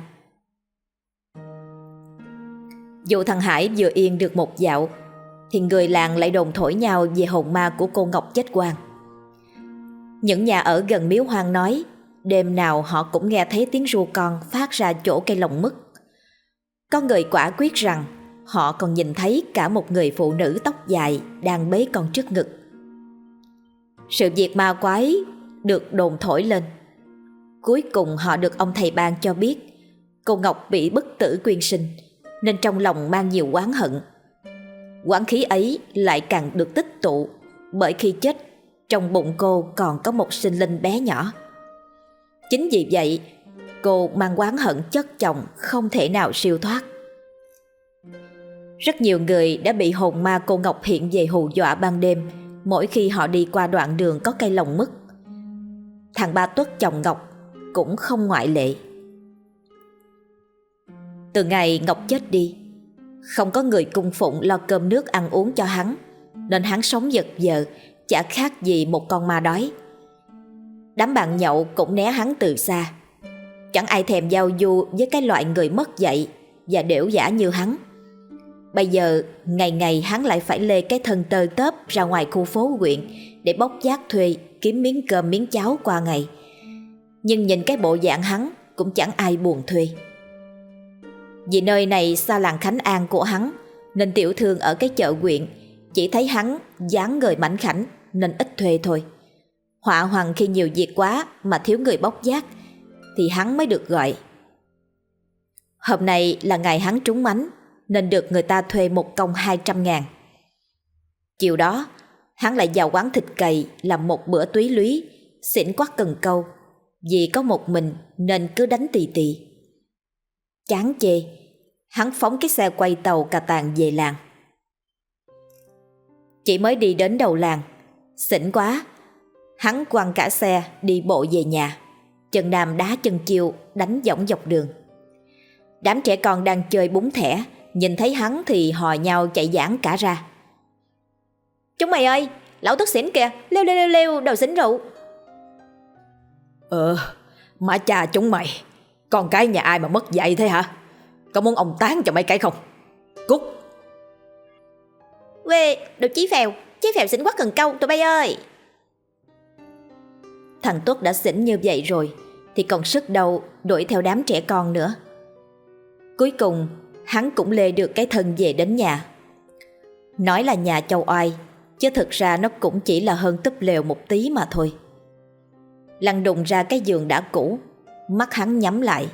Dù thằng Hải vừa yên được một dạo thì người làng lại đồn thổi nhau về hồn ma của cô Ngọc chết oan. Những nhà ở gần miếu hoang nói đêm nào họ cũng nghe thấy tiếng ru con phát ra chỗ cây lồng mứt. Có người quả quyết rằng họ còn nhìn thấy cả một người phụ nữ tóc dài đang bế con trước ngực. Sự việc ma quái được đồn thổi lên. Cuối cùng họ được ông thầy Bang cho biết cô Ngọc bị bất tử quyên sinh, nên trong lòng mang nhiều oán hận. Oán khí ấy lại càng được tích tụ, bởi khi chết, trong bụng cô còn có một sinh linh bé nhỏ. Chính vì vậy, cô mang oán hận chất chồng không thể nào siêu thoát. Rất nhiều người đã bị hồn ma cô Ngọc hiện về hù dọa ban đêm mỗi khi họ đi qua đoạn đường có cây lồng mứt. Thằng Ba Tuất chồng Ngọc cũng không ngoại lệ. Từ ngày Ngọc chết đi, không có người cung phụng lo cơm nước ăn uống cho hắn, nên hắn sống vật vờ, chả khác gì một con ma đói. Đám bạn nhậu cũng né hắn từ xa. Chẳng ai thèm giao du với cái loại người mất dạy và đểu giả như hắn. Bây giờ ngày ngày hắn lại phải lê cái thân tơ tớp ra ngoài khu phố huyện để bốc vác thuê kiếm miếng cơm miếng cháo qua ngày. Nhưng nhìn cái bộ dạng hắn cũng chẳng ai buồn thuê. Vì nơi này xa làng Khánh An của hắn, nên tiểu thương ở cái chợ huyện chỉ thấy hắn dáng người mảnh khảnh nên ít thuê thôi. Họa hoằng khi nhiều việc quá mà thiếu người bốc vác thì hắn mới được gọi. Hôm nay là ngày hắn trúng mánh nên được người ta thuê một công hai trăm ngàn. Chiều đó hắn lại vào quán thịt cầy làm một bữa túy lúy, xỉn quắc cần câu. Vì có một mình nên cứ đánh tì tì. Chán chê, hắn phóng cái xe quay tàu cà tàng về làng. Chỉ mới đi đến đầu làng, xỉn quá, hắn quăng cả xe đi bộ về nhà. Chân nam đá chân chiêu đánh võng dọc đường. Đám trẻ con đang chơi búng thẻ nhìn thấy hắn thì hò nhau chạy giãn cả ra. Chúng mày ơi, lão tức xỉn kìa, leo leo leo leo đầu xỉn rượu. Ờ, má cha chúng mày, con cái nhà ai mà mất dạy thế hả? Có muốn ông tán cho mấy cái không? Cút. Quê, đồ chí phèo, chí phèo xỉn quá cần câu tụi bay ơi. Thằng Tuất đã xỉn như vậy rồi thì còn sức đâu đuổi theo đám trẻ con nữa. Cuối cùng hắn cũng lê được cái thân về đến nhà. Nói là nhà châu oai, chứ thực ra nó cũng chỉ là hơn túp lều một tí mà thôi. Lăn đùng ra cái giường đã cũ, mắt hắn nhắm lại.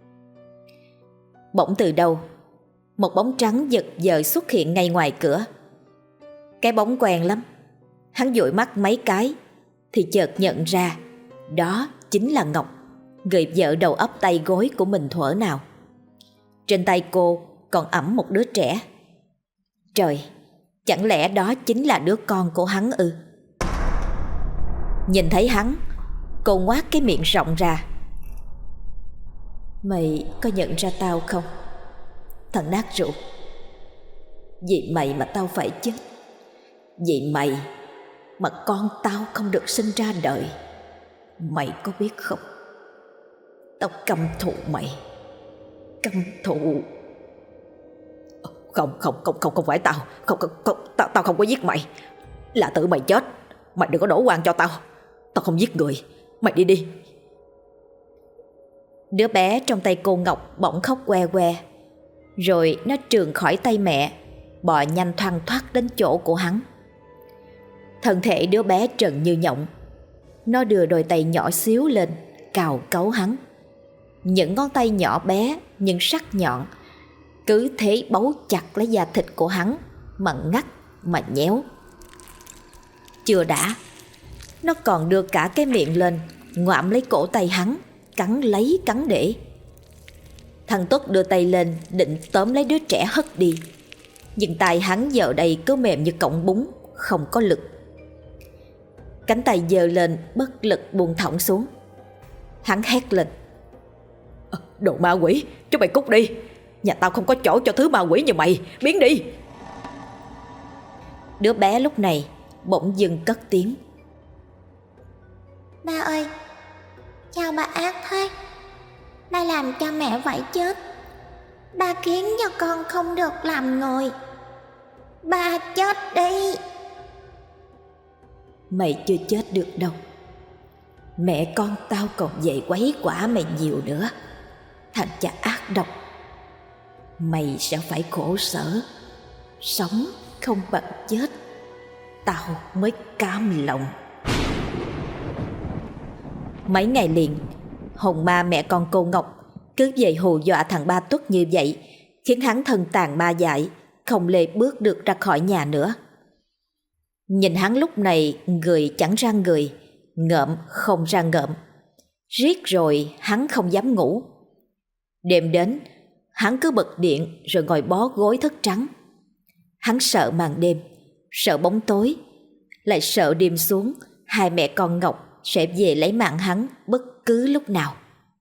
Bỗng từ đâu, một bóng trắng giật giờ xuất hiện ngay ngoài cửa. Cái bóng quen lắm. Hắn dụi mắt mấy cái thì chợt nhận ra đó chính là Ngọc, người vợ đầu ấp tay gối của mình thuở nào. Trên tay cô còn ẵm một đứa trẻ. Trời, chẳng lẽ đó chính là đứa con của hắn ư? Nhìn thấy hắn, cô ngoác cái miệng rộng ra. Mày có nhận ra tao không? Thằng nát rượu. Vì mày mà tao phải chết. Vì mày mà con tao không được sinh ra đời. Mày có biết không? Tao căm thù mày. Căm thù. Không, không, không, không, không phải tao. Không, không, không, tao, tao không có giết mày. Là tự mày chết. Mày đừng có đổ oan cho tao. Tao không giết người. Mày đi đi. Đứa bé trong tay cô Ngọc bỗng khóc que que. Rồi nó trườn khỏi tay mẹ, bò nhanh thoăn thoắt đến chỗ của hắn. Thân thể đứa bé trần như nhộng. Nó đưa đôi tay nhỏ xíu lên, cào cấu hắn. Những ngón tay nhỏ bé nhưng sắc nhọn cứ thế bấu chặt lấy da thịt của hắn mà ngắt mà nhéo. Chưa đã, nó còn đưa cả cái miệng lên, ngoạm lấy cổ tay hắn, cắn lấy cắn để. Thằng Tuất đưa tay lên định tóm lấy đứa trẻ hất đi, nhưng tay hắn giờ đây cứ mềm như cọng bún, không có lực. Cánh tay giơ lên bất lực buông thõng xuống. Hắn hét lên: Đồ ma quỷ, chúng mày cút đi. Nhà tao không có chỗ cho thứ ma quỷ như mày. Biến đi. Đứa bé lúc này bỗng dưng cất tiếng: Ba ơi, sao ba ác thế? Ba làm cho mẹ phải chết. Ba khiến cho con không được làm người. Ba chết đi. Mày chưa chết được đâu. Mẹ con tao còn về quấy quả mày nhiều nữa. Thằng cha ác độc. Mày sẽ phải khổ sở. Sống không bằng chết. Tao mới cam lòng. Mấy ngày liền, hồn ma mẹ con cô Ngọc cứ về hù dọa thằng Ba Tuất như vậy, khiến hắn thân tàn ma dại, không lê bước được ra khỏi nhà nữa. Nhìn hắn lúc này người chẳng ra người, ngợm không ra ngợm. Riết rồi hắn không dám ngủ. Đêm đến, hắn cứ bật điện rồi ngồi bó gối thức trắng. Hắn sợ màn đêm, sợ bóng tối, lại sợ đêm xuống hai mẹ con Ngọc sẽ về lấy mạng hắn bất cứ lúc nào.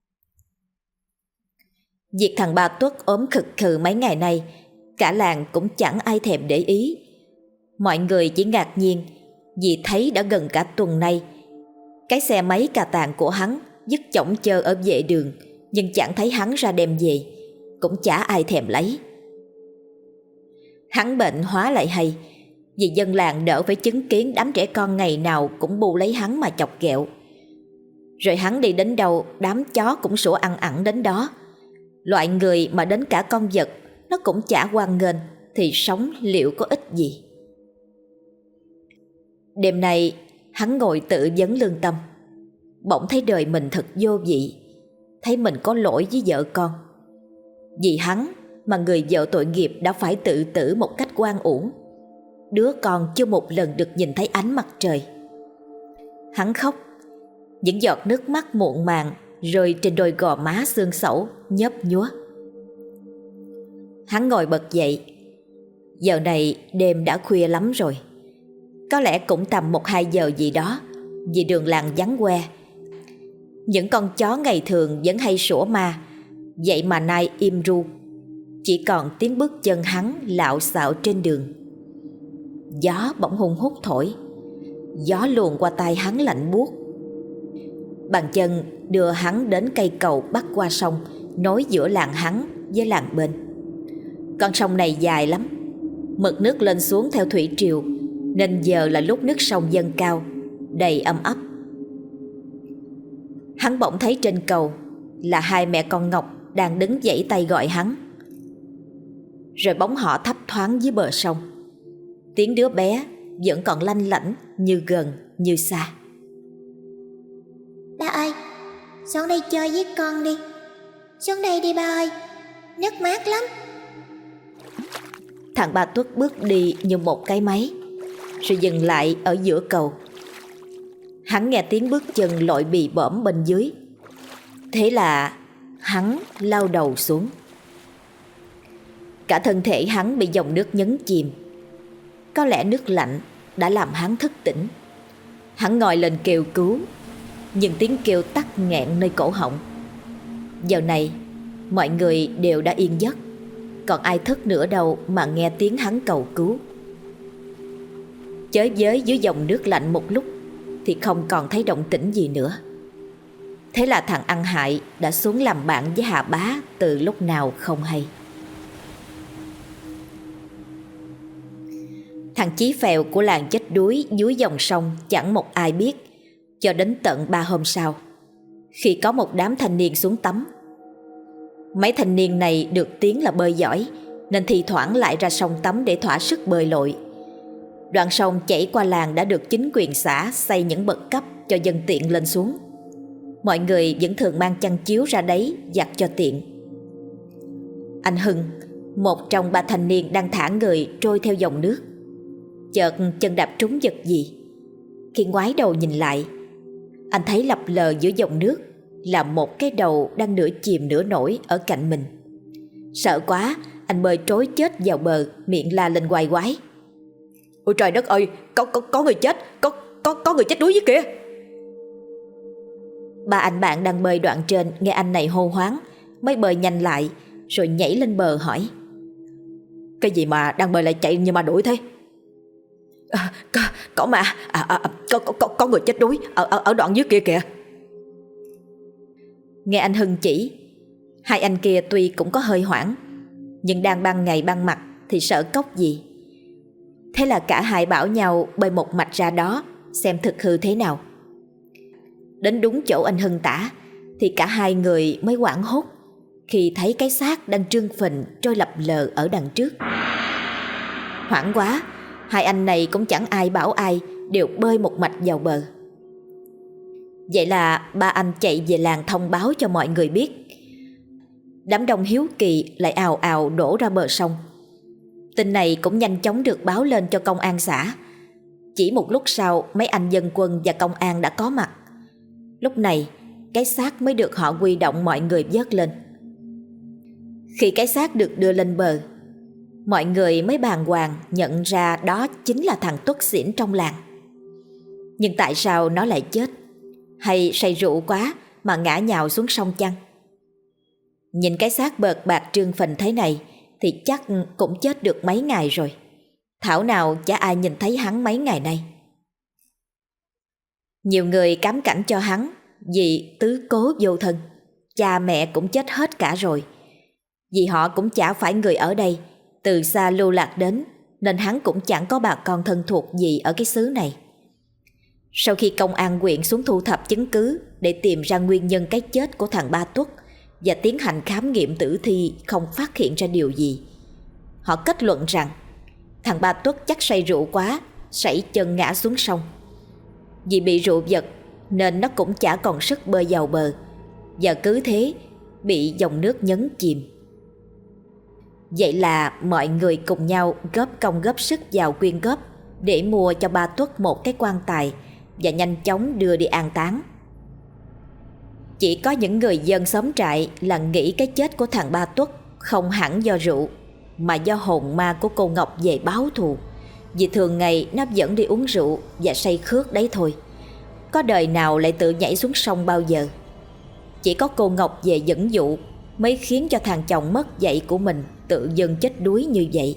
Việc thằng Ba Tuất ốm khực khừ mấy ngày nay, cả làng cũng chẳng ai thèm để ý. Mọi người chỉ ngạc nhiên vì thấy đã gần cả tuần nay, cái xe máy cà tàng của hắn dứt chổng chơ ở vệ đường, nhưng chẳng thấy hắn ra đem về, cũng chả ai thèm lấy. Hắn bệnh hóa lại hay, vì dân làng đỡ phải chứng kiến đám trẻ con ngày nào cũng bu lấy hắn mà chọc ghẹo. Rồi hắn đi đến đâu, đám chó cũng sủa ăn ẳng đến đó. Loại người mà đến cả con vật nó cũng chả hoan nghênh thì sống liệu có ích gì. Đêm nay hắn ngồi tự vấn lương tâm, bỗng thấy đời mình thật vô vị, thấy mình có lỗi với vợ con. Vì hắn mà người vợ tội nghiệp đã phải tự tử một cách oan uổng. Đứa con chưa một lần được nhìn thấy ánh mặt trời. Hắn khóc, những giọt nước mắt muộn màng rơi trên đôi gò má xương xẩu nhấp nhúa. Hắn ngồi bật dậy. Giờ này đêm đã khuya lắm rồi, có lẽ cũng tầm một hai giờ gì đó, vì đường làng vắng que. Những con chó ngày thường vẫn hay sủa ma, vậy mà nay im ru, chỉ còn tiếng bước chân hắn lạo xạo trên đường. Gió bỗng hung hút thổi, gió luồn qua tai hắn lạnh buốt. Bàn chân đưa hắn đến cây cầu bắc qua sông, nối giữa làng hắn với làng bên. Con sông này dài lắm, mực nước lên xuống theo thủy triều, nên giờ là lúc nước sông dâng cao, đầy âm ấp. Hắn bỗng thấy trên cầu là hai mẹ con Ngọc đang đứng giãy tay gọi hắn. Rồi bóng họ thấp thoáng dưới bờ sông. Tiếng đứa bé vẫn còn lanh lảnh, như gần như xa. Ba ơi, xuống đây chơi với con đi. Xuống đây đi ba ơi, nước mát lắm. Thằng Ba Tuất bước đi như một cái máy, rồi dừng lại ở giữa cầu. Hắn nghe tiếng bước chân lội bì bõm bên dưới. Thế là hắn lao đầu xuống. Cả thân thể hắn bị dòng nước nhấn chìm. Có lẽ nước lạnh đã làm hắn thức tỉnh. Hắn ngoi lên kêu cứu, nhưng tiếng kêu tắc nghẹn nơi cổ họng. Giờ này mọi người đều đã yên giấc, còn ai thức nữa đâu mà nghe tiếng hắn cầu cứu. Chới với dưới dòng nước lạnh một lúc thì không còn thấy động tĩnh gì nữa. Thế là thằng ăn hại đã xuống làm bạn với Hà Bá từ lúc nào không hay. Thằng Chí Phèo của làng chết đuối dưới dòng sông chẳng một ai biết, cho đến tận ba hôm sau, khi có một đám thanh niên xuống tắm. Mấy thanh niên này được tiếng là bơi giỏi, nên thi thoảng lại ra sông tắm để thỏa sức bơi lội. Đoạn sông chảy qua làng đã được chính quyền xã xây những bậc cấp cho dân tiện lên xuống. Mọi người vẫn thường mang chăn chiếu ra đấy giặt cho tiện. Anh Hưng, một trong ba thanh niên đang thả người trôi theo dòng nước, chợt chân đạp trúng vật gì. Khi ngoái đầu nhìn lại, anh thấy lập lờ giữa dòng nước là một cái đầu đang nửa chìm nửa nổi ở cạnh mình. Sợ quá, anh bơi trối chết vào bờ, miệng la lên oai oái: "Ôi trời đất ơi, có có có người chết, có có có người chết đuối dưới kìa!" Ba anh bạn đang bơi đoạn trên nghe anh này hô hoáng, mới bơi nhanh lại rồi nhảy lên bờ hỏi: "Cái gì mà đang bơi lại chạy như ma đuổi thế?" À, có, có mà à, à, có, có, có người chết đuối ở, ở, ở đoạn dưới kia kìa. Nghe anh Hưng chỉ, hai anh kia tuy cũng có hơi hoảng, nhưng đang ban ngày ban mặt thì sợ cốc gì. Thế là cả hai bảo nhau bơi một mạch ra đó xem thực hư thế nào. Đến đúng chỗ anh Hưng tả thì cả hai người mới hoảng hốt khi thấy cái xác đang trương phình trôi lập lờ ở đằng trước. Hoảng quá, hai anh này cũng chẳng ai bảo ai, đều bơi một mạch vào bờ. Vậy là ba anh chạy về làng thông báo cho mọi người biết. Đám đông hiếu kỳ lại ào ào đổ ra bờ sông. Tin này cũng nhanh chóng được báo lên cho công an xã. Chỉ một lúc sau, mấy anh dân quân và công an đã có mặt. Lúc này, cái xác mới được họ huy động mọi người vớt lên. Khi cái xác được đưa lên bờ, mọi người mới bàng hoàng nhận ra đó chính là thằng Tuất xỉn trong làng. Nhưng tại sao nó lại chết? Hay say rượu quá mà ngã nhào xuống sông chăng? Nhìn cái xác bợt bạc trương phình thế này thì chắc cũng chết được mấy ngày rồi. Thảo nào chả ai nhìn thấy hắn mấy ngày nay. Nhiều người cám cảnh cho hắn vì tứ cố vô thân, cha mẹ cũng chết hết cả rồi. Vì họ cũng chả phải người ở đây, từ xa lưu lạc đến, nên hắn cũng chẳng có bà con thân thuộc gì ở cái xứ này. Sau khi công an huyện xuống thu thập chứng cứ để tìm ra nguyên nhân cái chết của thằng Ba Tuất và tiến hành khám nghiệm tử thi, không phát hiện ra điều gì. Họ kết luận rằng thằng Ba Tuất chắc say rượu quá, sẩy chân ngã xuống sông. Vì bị rượu vật nên nó cũng chả còn sức bơi vào bờ, và cứ thế bị dòng nước nhấn chìm. Vậy là mọi người cùng nhau góp công góp sức vào quyên góp để mua cho Ba Tuất một cái quan tài và nhanh chóng đưa đi an táng. Chỉ có những người dân xóm trại là nghĩ cái chết của thằng Ba Tuất không hẳn do rượu, mà do hồn ma của cô Ngọc về báo thù. Vì thường ngày nó vẫn đi uống rượu và say khước đấy thôi, có đời nào lại tự nhảy xuống sông bao giờ. Chỉ có cô Ngọc về dẫn dụ mới khiến cho thằng chồng mất dạy của mình tự dưng chết đuối như vậy.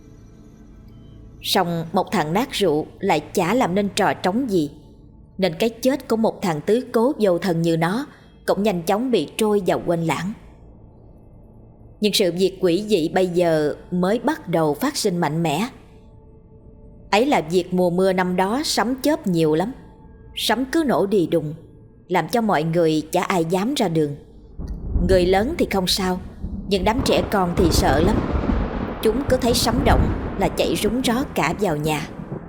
Song một thằng nát rượu lại chả làm nên trò trống gì, nên cái chết của một thằng tứ cố vô thần như nó cũng nhanh chóng bị trôi vào quên lãng. Nhưng sự việc quỷ dị bây giờ mới bắt đầu phát sinh mạnh mẽ. Ấy là việc mùa mưa năm đó sấm chớp nhiều lắm. Sấm cứ nổ đì đùng, làm cho mọi người chả ai dám ra đường. Người lớn thì không sao, nhưng đám trẻ con thì sợ lắm. Chúng cứ thấy sấm động là chạy rúng ró cả vào nhà.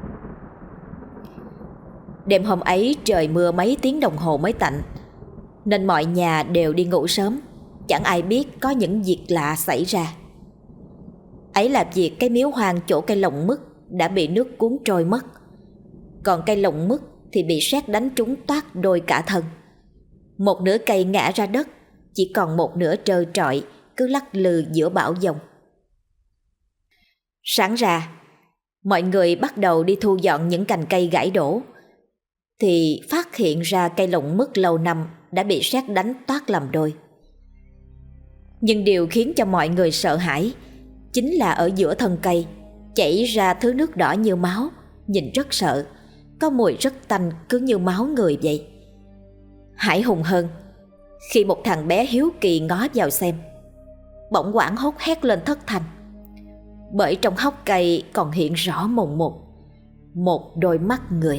Đêm hôm ấy trời mưa mấy tiếng đồng hồ mới tạnh, nên mọi nhà đều đi ngủ sớm. Chẳng ai biết có những việc lạ xảy ra. Ấy là việc cái miếu hoang chỗ cây lồng mứt đã bị nước cuốn trôi mất. Còn cây lồng mứt thì bị sét đánh trúng toát đôi cả thân. Một nửa cây ngã ra đất, chỉ còn một nửa trơ trọi cứ lắc lư giữa bão giông. Sáng ra, mọi người bắt đầu đi thu dọn những cành cây gãy đổ, thì phát hiện ra cây lồng mứt lâu năm đã bị sét đánh toát làm đôi. Nhưng điều khiến cho mọi người sợ hãi chính là ở giữa thân cây chảy ra thứ nước đỏ như máu, nhìn rất sợ, có mùi rất tanh cứ như máu người vậy. Hãi hùng hơn khi một thằng bé hiếu kỳ ngó vào xem, bỗng hoảng hốt hét lên thất thanh, bởi trong hốc cây còn hiện rõ mồn một một đôi mắt người.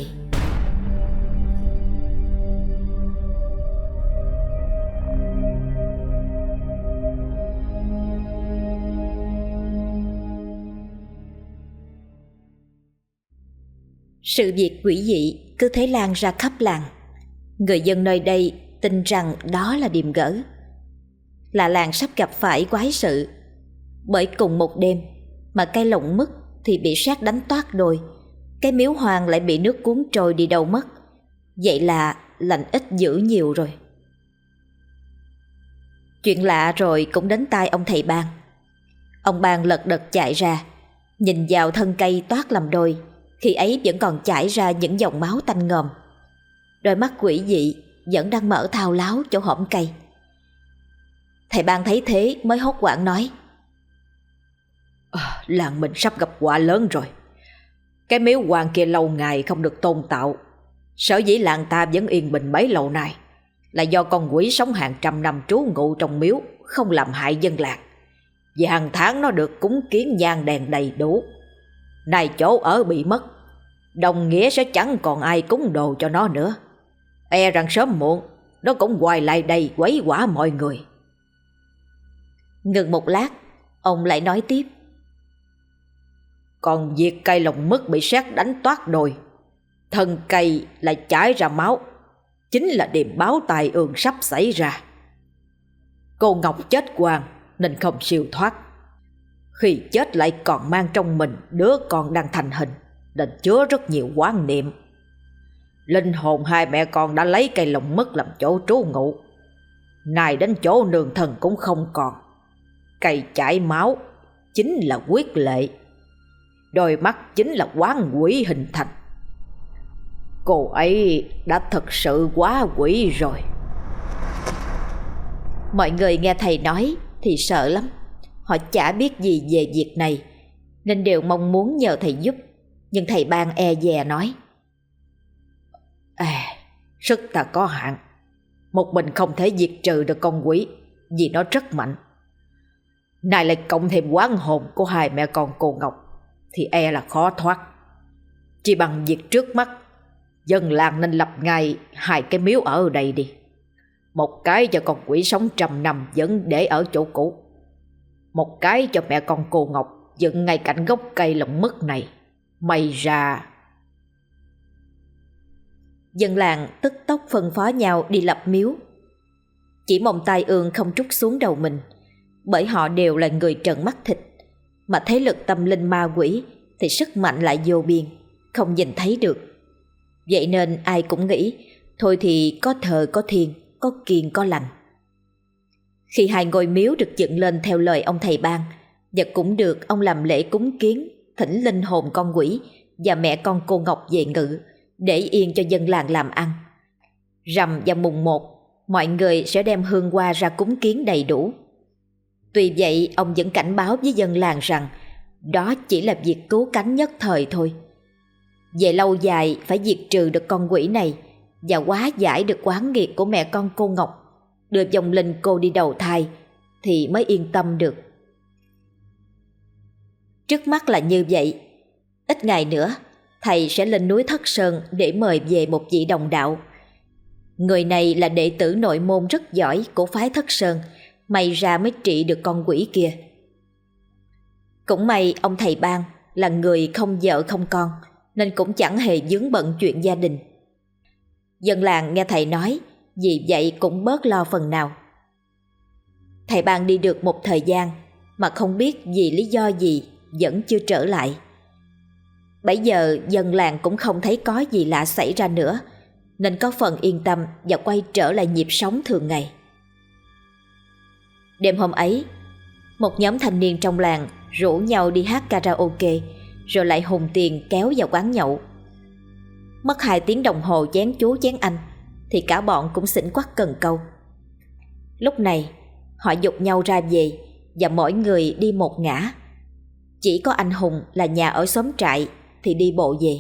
Sự việc quỷ dị cứ thế lan ra khắp làng. Người dân nơi đây tin rằng đó là điềm gỡ, là làng sắp gặp phải quái sự. Bởi cùng một đêm mà cây lồng mứt thì bị sét đánh toát đôi, cái miếu hoang lại bị nước cuốn trôi đi đâu mất. Vậy là lành ít dữ nhiều rồi. Chuyện lạ rồi cũng đến tai ông thầy Bang. Ông Bang lật đật chạy ra, nhìn vào thân cây toát làm đôi, khi ấy vẫn còn chảy ra những dòng máu tanh ngòm. Đôi mắt quỷ dị vẫn đang mở thao láo chỗ hõm cây. Thầy Bang thấy thế mới hốt hoảng nói: à, làng mình sắp gặp họa lớn rồi. Cái miếu hoang kia lâu ngày không được tôn tạo. Sở dĩ làng ta vẫn yên bình bấy lâu nay là do con quỷ sống hàng trăm năm trú ngụ trong miếu không làm hại dân làng. Vì hàng tháng nó được cúng kiến nhang đèn đầy đủ. Nay chỗ ở bị mất, đồng nghĩa sẽ chẳng còn ai cúng đồ cho nó nữa. E rằng sớm muộn nó cũng quay lại đây quấy quả mọi người. Ngừng một lát, ông lại nói tiếp: Còn việc cây lồng mứt bị sét đánh toát đôi, thân cây lại chảy ra máu, chính là điềm báo tai ương sắp xảy ra. Cô Ngọc chết oan nên không siêu thoát. Khi chết lại còn mang trong mình đứa con đang thành hình, nên chứa rất nhiều oán niệm. Linh hồn hai mẹ con đã lấy cây lồng mứt làm chỗ trú ngụ, nay đến chỗ nương thần cũng không còn. Cây chảy máu chính là quyết lệ, đôi mắt chính là oán quỷ hình thành. Cô ấy đã thật sự quá quỷ rồi. Mọi người nghe thầy nói thì sợ lắm. Họ chả biết gì về việc này, nên đều mong muốn nhờ thầy giúp. Nhưng thầy Bang e dè nói: À, sức ta có hạn, một mình không thể diệt trừ được con quỷ, vì nó rất mạnh. Nay lại cộng thêm oán hồn của hai mẹ con cô Ngọc, thì e là khó thoát. Chỉ bằng việc trước mắt, dân làng nên lập ngay hai cái miếu ở đây đi. Một cái cho con quỷ sống trăm năm vẫn để ở chỗ cũ, một cái cho mẹ con cô Ngọc dựng ngay cạnh gốc cây lồng mứt này. May ra... Dân làng tức tốc phân phó nhau đi lập miếu. Chỉ mong tai ương không trút xuống đầu mình, bởi họ đều là người trần mắt thịt, mà thế lực tâm linh ma quỷ thì sức mạnh lại vô biên, không nhìn thấy được. Vậy nên ai cũng nghĩ thôi thì có thờ có thiền, có kiêng có lành. Khi hai ngôi miếu được dựng lên theo lời ông thầy Bang, và cũng được ông làm lễ cúng kiến, thỉnh linh hồn con quỷ và mẹ con cô Ngọc về ngự, để yên cho dân làng làm ăn. Rằm và mùng một, mọi người sẽ đem hương hoa ra cúng kiến đầy đủ. Tuy vậy, ông vẫn cảnh báo với dân làng rằng đó chỉ là việc cứu cánh nhất thời thôi. Về lâu dài phải diệt trừ được con quỷ này và hóa giải được oán nghiệt của mẹ con cô Ngọc, đưa vong linh cô đi đầu thai thì mới yên tâm được. Trước mắt là như vậy. Ít ngày nữa, thầy sẽ lên núi Thất Sơn để mời về một vị đồng đạo. Người này là đệ tử nội môn rất giỏi của phái Thất Sơn, may ra mới trị được con quỷ kia. Cũng may ông thầy Ban là người không vợ không con, nên cũng chẳng hề vướng bận chuyện gia đình. Dân làng nghe thầy nói, vì vậy cũng bớt lo phần nào. Thầy Ban đi được một thời gian mà không biết vì lý do gì vẫn chưa trở lại. Bấy giờ dân làng cũng không thấy có gì lạ xảy ra nữa, nên có phần yên tâm và quay trở lại nhịp sống thường ngày. Đêm hôm ấy, một nhóm thanh niên trong làng rủ nhau đi hát karaoke, rồi lại hùng tiền kéo vào quán nhậu. Mất hai tiếng đồng hồ chén chú chén anh thì cả bọn cũng xỉn quắc cần câu. Lúc này họ giục nhau ra về, và mỗi người đi một ngã. Chỉ có anh Hùng là nhà ở xóm trại thì đi bộ về.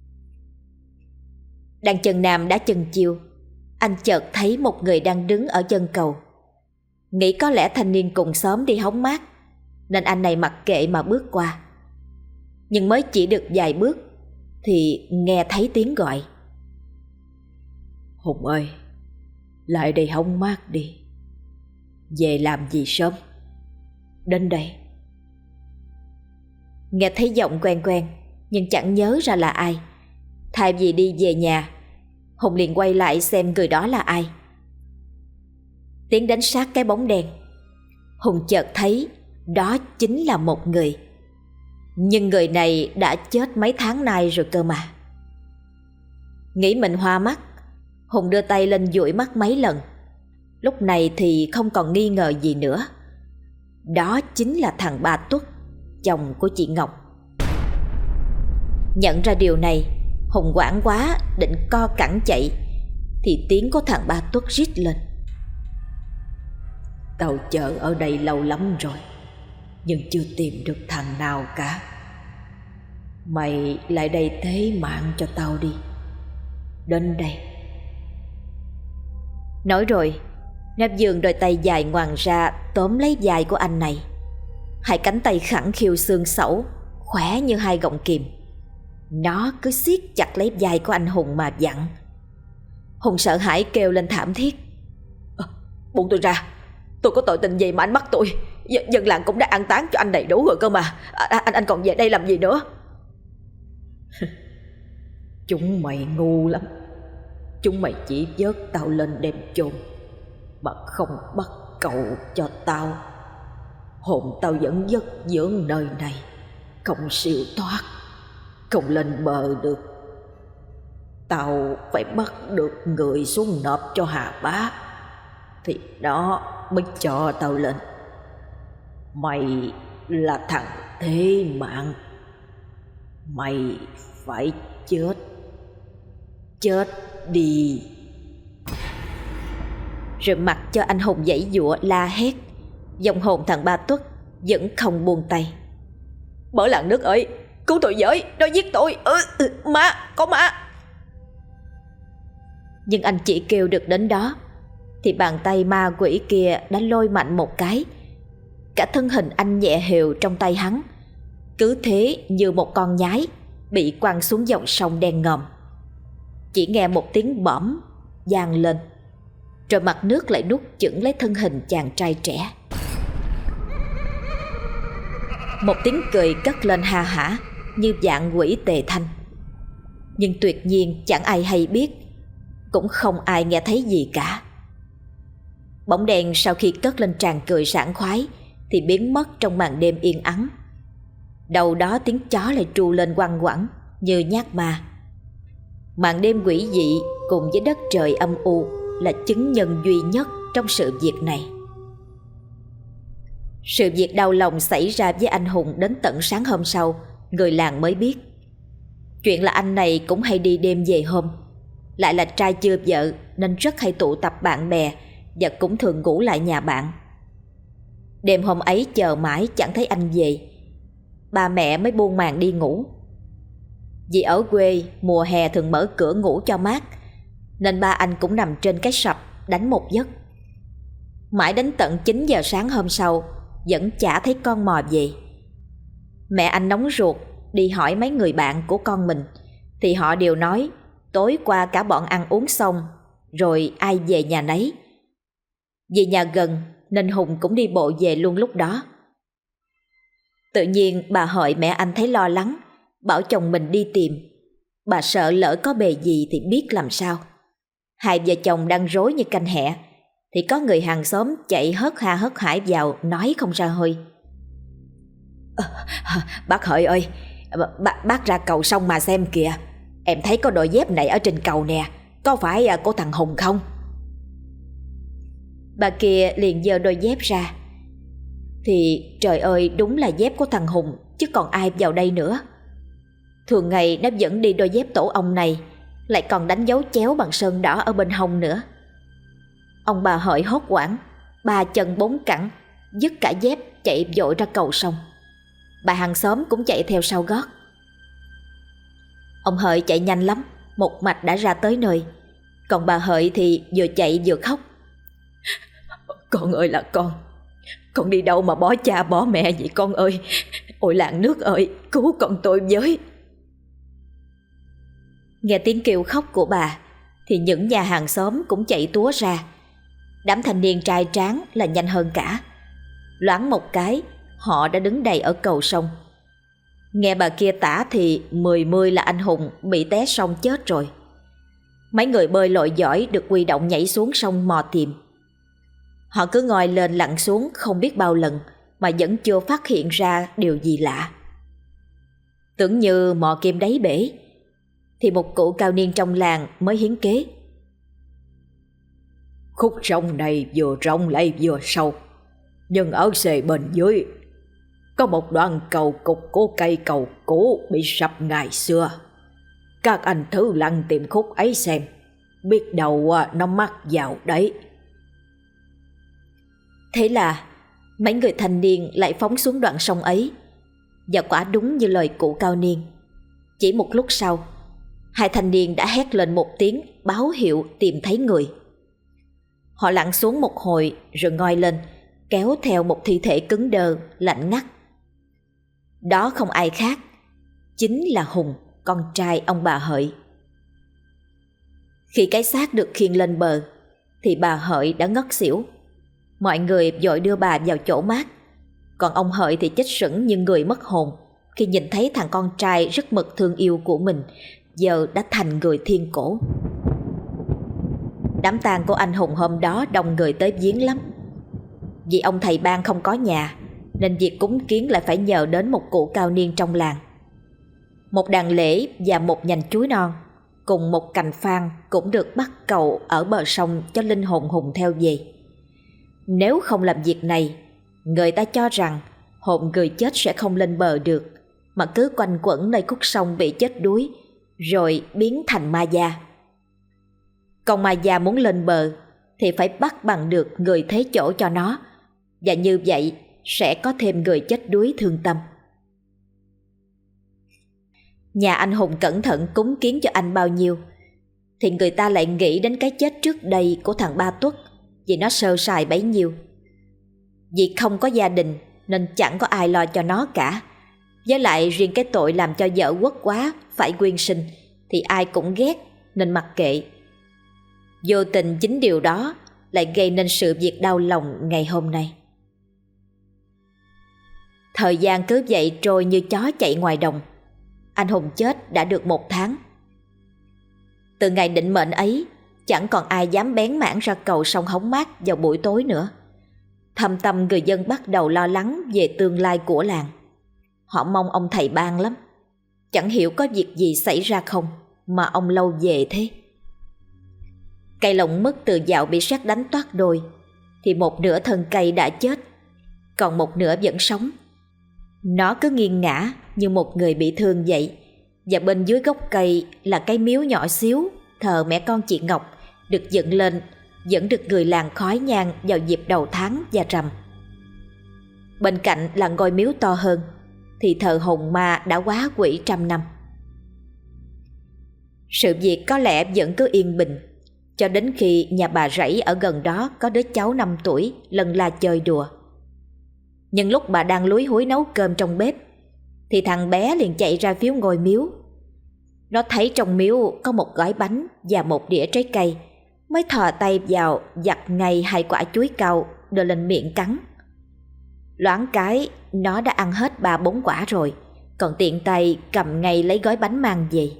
Đang chân nam đá chân chiêu, anh chợt thấy một người đang đứng ở chân cầu. Nghĩ có lẽ thanh niên cùng xóm đi hóng mát, nên anh này mặc kệ mà bước qua. Nhưng mới chỉ được vài bước thì nghe thấy tiếng gọi. Hùng ơi, lại đây hóng mát đi. Về làm gì sớm? Đến đây. Nghe thấy giọng quen quen, nhưng chẳng nhớ ra là ai. Thay vì đi về nhà, Hùng liền quay lại xem người đó là ai. Tiến đến sát cái bóng đen, Hùng chợt thấy đó chính là một người. Nhưng người này đã chết mấy tháng nay rồi cơ mà. Nghĩ mình hoa mắt, Hùng đưa tay lên dụi mắt mấy lần. Lúc này thì không còn nghi ngờ gì nữa. Đó chính là thằng Ba Tuất, chồng của chị Ngọc. Nhận ra điều này, Hùng hoảng quá định co cẳng chạy, thì tiếng của thằng Ba Tuất rít lên. Tao chờ ở đây lâu lắm rồi, nhưng chưa tìm được thằng nào cả. Mày lại đây thế mạng cho tao đi. Đến đây. Nói rồi, nó vươn đôi tay dài ngoằng ra tóm lấy vai của anh này. Hai cánh tay khẳng khiu xương sẩu, khỏe như hai gọng kìm. Nó cứ siết chặt lấy vai của anh Hùng mà dặn. Hùng sợ hãi kêu lên thảm thiết. À, buông tôi ra, tôi có tội tình gì mà anh bắt tôi? D- dân làng cũng đã an táng cho anh đầy đủ rồi cơ mà. À, anh anh còn về đây làm gì nữa? Chúng mày ngu lắm. Chúng mày chỉ vớt tao lên đem chôn, mà không bắt cậu cho tao. Hồn tao vẫn vất dưỡng nơi này, không siêu thoát, không lên bờ được. Tao phải bắt được người xuống nộp cho Hà Bá, thì đó mới cho tao lên. Mày là thằng thế mạng, mày phải chết. Chết đi. Rồi mặc cho anh Hùng giãy giụa la hét. Dòng hồn thằng Ba Tuất vẫn không buông tay. Mở làng nước ơi, cứu tôi với, nó giết tôi. Ừ, ừ, má, có má. Nhưng anh chỉ kêu được đến đó thì bàn tay ma quỷ kia đã lôi mạnh một cái. Cả thân hình anh nhẹ hều trong tay hắn, cứ thế như một con nhái bị quăng xuống dòng sông đen ngòm. Chỉ nghe một tiếng bõm vang lên, rồi mặt nước lại nuốt chửng lấy thân hình chàng trai trẻ. Một tiếng cười cất lên ha hả như vạn quỷ tề thanh. Nhưng tuyệt nhiên chẳng ai hay biết, cũng không ai nghe thấy gì cả. Bóng đèn sau khi cất lên tràng cười sảng khoái thì biến mất trong màn đêm yên ắng. Đầu đó tiếng chó lại tru lên quăng quẳng như nhát ma. Màn đêm quỷ dị cùng với đất trời âm u là chứng nhân duy nhất trong sự việc này. Sự việc đau lòng xảy ra với anh Hùng đến tận sáng hôm sau, người làng mới biết. Chuyện là anh này cũng hay đi đêm về hôm. lại là trai chưa vợ nên rất hay tụ tập bạn bè và cũng thường ngủ lại nhà bạn. Đêm hôm ấy chờ mãi chẳng thấy anh về, ba mẹ mới buông màn đi ngủ. Vì ở quê mùa hè thường mở cửa ngủ cho mát, nên ba anh cũng nằm trên cái sập đánh một giấc. Mãi đến tận chín giờ sáng hôm sau vẫn chả thấy con mò về. Mẹ anh nóng ruột đi hỏi mấy người bạn của con mình, thì họ đều nói tối qua cả bọn ăn uống xong rồi ai về nhà nấy. Vì nhà gần nên Hùng cũng đi bộ về luôn lúc đó. Tự nhiên bà Hợi mẹ anh thấy lo lắng, bảo chồng mình đi tìm. Bà sợ lỡ có bề gì thì biết làm sao. Hai vợ chồng đang rối như canh hẹ thì có người hàng xóm chạy hớt ha hớt hải vào nói không ra hơi. À, bác Hợi ơi, bác, bác ra cầu sông mà xem kìa, em thấy có đôi dép này ở trên cầu nè, có phải của thằng Hùng không? Bà kia liền giơ đôi dép ra. Thì trời ơi, đúng là dép của thằng Hùng chứ còn ai vào đây nữa. Thường ngày nó vẫn đi đôi dép tổ ong này, lại còn đánh dấu chéo bằng sơn đỏ ở bên hông nữa. Ông bà Hợi hốt hoảng, ba chân bốn cẳng, dứt cả dép chạy vội ra cầu sông. Bà hàng xóm cũng chạy theo sau gót. Ông Hợi chạy nhanh lắm, một mạch đã ra tới nơi. Còn bà Hợi thì vừa chạy vừa khóc. Con ơi là con, con đi đâu mà bỏ cha bỏ mẹ vậy con ơi? Ôi làng nước ơi, cứu con tôi với. Nghe tiếng kêu khóc của bà thì những nhà hàng xóm cũng chạy túa ra. Đám thanh niên trai tráng là nhanh hơn cả. Loáng một cái họ đã đứng đầy ở cầu sông. Nghe bà kia tả thì mười mươi là anh Hùng bị té sông chết rồi. Mấy người bơi lội giỏi được huy động nhảy xuống sông mò tìm. Họ cứ ngồi lên lặn xuống không biết bao lần mà vẫn chưa phát hiện ra điều gì lạ. Tưởng như mò kim đáy bể, thì một cụ cao niên trong làng mới hiến kế. Khúc sông này vừa rộng lại vừa sâu, nhưng ở xề bên dưới có một đoạn cầu cục của cây cầu cũ bị sập ngày xưa. Các anh thử lặn tìm khúc ấy xem, biết đâu nó mắc vào đấy. Thế là mấy người thanh niên lại phóng xuống đoạn sông ấy. Và quả đúng như lời cụ cao niên. Chỉ một lúc sau, hai thanh niên đã hét lên một tiếng báo hiệu tìm thấy người. Họ lặn xuống một hồi rồi ngoi lên, kéo theo một thi thể cứng đơ, lạnh ngắt. Đó không ai khác, chính là Hùng, con trai ông bà Hợi. Khi cái xác được khiêng lên bờ thì bà Hợi đã ngất xỉu. Mọi người vội đưa bà vào chỗ mát. Còn ông Hợi thì chết sững như người mất hồn khi nhìn thấy thằng con trai rất mực thương yêu của mình giờ đã thành người thiên cổ. Đám tang của anh Hùng hôm đó đông người tới viếng lắm. Vì ông thầy bang không có nhà nên việc cúng kiến lại phải nhờ đến một cụ cao niên trong làng. Một đàn lễ và một nhành chuối non cùng một cành phan cũng được bắt cầu ở bờ sông cho linh hồn Hùng theo về. Nếu không làm việc này, người ta cho rằng hồn người chết sẽ không lên bờ được, mà cứ quanh quẩn nơi khúc sông bị chết đuối, rồi biến thành ma da. Còn ma da muốn lên bờ thì phải bắt bằng được người thế chỗ cho nó, và như vậy sẽ có thêm người chết đuối thương tâm. Nhà anh Hùng cẩn thận cúng kiến cho anh bao nhiêu thì người ta lại nghĩ đến cái chết trước đây của thằng Ba Tuất, vì nó sơ sài bấy nhiêu. Vì không có gia đình nên chẳng có ai lo cho nó cả. Với lại riêng cái tội làm cho vợ quất quá phải quyên sinh thì ai cũng ghét nên mặc kệ. Vô tình chính điều đó lại gây nên sự việc đau lòng ngày hôm nay. Thời gian cứ vậy trôi như chó chạy ngoài đồng. Anh Hùng chết đã được một tháng. Từ ngày định mệnh ấy, chẳng còn ai dám bén mảng ra cầu sông hóng mát vào buổi tối nữa. Thâm tâm người dân bắt đầu lo lắng về tương lai của làng. Họ mong ông thầy bang lắm. Chẳng hiểu có việc gì xảy ra không mà ông lâu về thế. Cây lộng mất từ dạo bị sét đánh toát đôi thì một nửa thân cây đã chết, còn một nửa vẫn sống. Nó cứ nghiêng ngã như một người bị thương vậy. Và bên dưới gốc cây là cái miếu nhỏ xíu thờ mẹ con chị Ngọc được dựng lên, dẫn được người làng khói nhang vào dịp đầu tháng và rằm. Bên cạnh là ngôi miếu to hơn thì thờ hồn ma đã quá quỷ trăm năm. Sự việc có lẽ vẫn cứ yên bình cho đến khi nhà bà Rẫy ở gần đó có đứa cháu năm tuổi lần la chơi đùa. Nhưng lúc bà đang lúi húi nấu cơm trong bếp thì thằng bé liền chạy ra phía ngôi miếu. Nó thấy trong miếu có một gói bánh và một đĩa trái cây, mới thò tay vào giặt ngay hai quả chuối cau đưa lên miệng cắn. Loáng cái nó đã ăn hết ba bốn quả rồi, còn tiện tay cầm ngay lấy gói bánh mang về.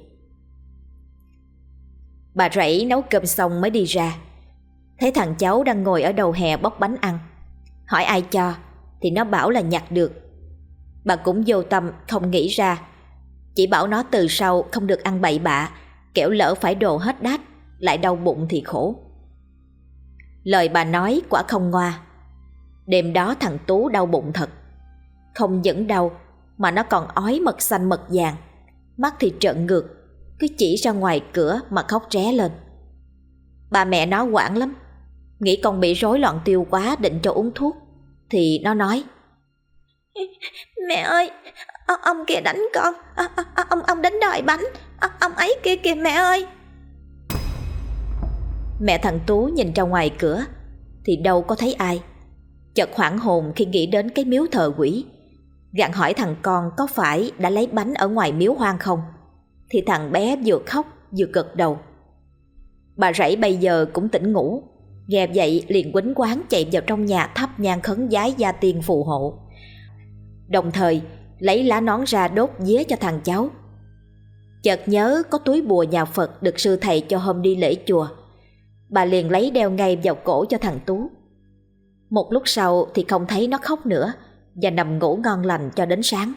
Bà Rẫy nấu cơm xong mới đi ra, thấy thằng cháu đang ngồi ở đầu hè bóc bánh ăn. Hỏi ai cho thì nó bảo là nhặt được. Bà cũng vô tâm không nghĩ ra, chỉ bảo nó từ sau không được ăn bậy bạ, kẻo lỡ phải đồ hết đát lại đau bụng thì khổ. Lời bà nói quả không ngoa. Đêm đó thằng Tú đau bụng thật. Không những đau mà nó còn ói mật xanh mật vàng, mắt thì trợn ngược, cứ chỉ ra ngoài cửa mà khóc ré lên. Bà mẹ nó hoảng lắm, nghĩ con bị rối loạn tiêu quá định cho uống thuốc, thì nó nói: Mẹ ơi, ông, ông kia đánh con, à, à, ông ông đánh đòi bánh, à, ông ấy kia kìa mẹ ơi. Mẹ thằng Tú nhìn ra ngoài cửa thì đâu có thấy ai, chợt hoảng hồn khi nghĩ đến cái miếu thờ quỷ, gặng hỏi thằng con có phải đã lấy bánh ở ngoài miếu hoang không, thì thằng bé vừa khóc vừa gật đầu. Bà Rẫy bây giờ cũng tỉnh ngủ, nghe vậy liền quýnh quáng chạy vào trong nhà thắp nhang khấn vái gia tiên phù hộ, đồng thời lấy lá nón ra đốt vía cho thằng cháu. Chợt nhớ có túi bùa nhà Phật được sư thầy cho hôm đi lễ chùa, bà liền lấy đeo ngay vào cổ cho thằng Tú. Một lúc sau thì không thấy nó khóc nữa và nằm ngủ ngon lành cho đến sáng.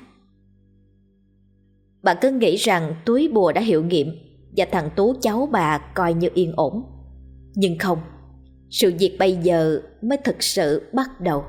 Bà cứ nghĩ rằng túi bùa đã hiệu nghiệm và thằng Tú cháu bà coi như yên ổn. Nhưng không, sự việc bây giờ mới thực sự bắt đầu.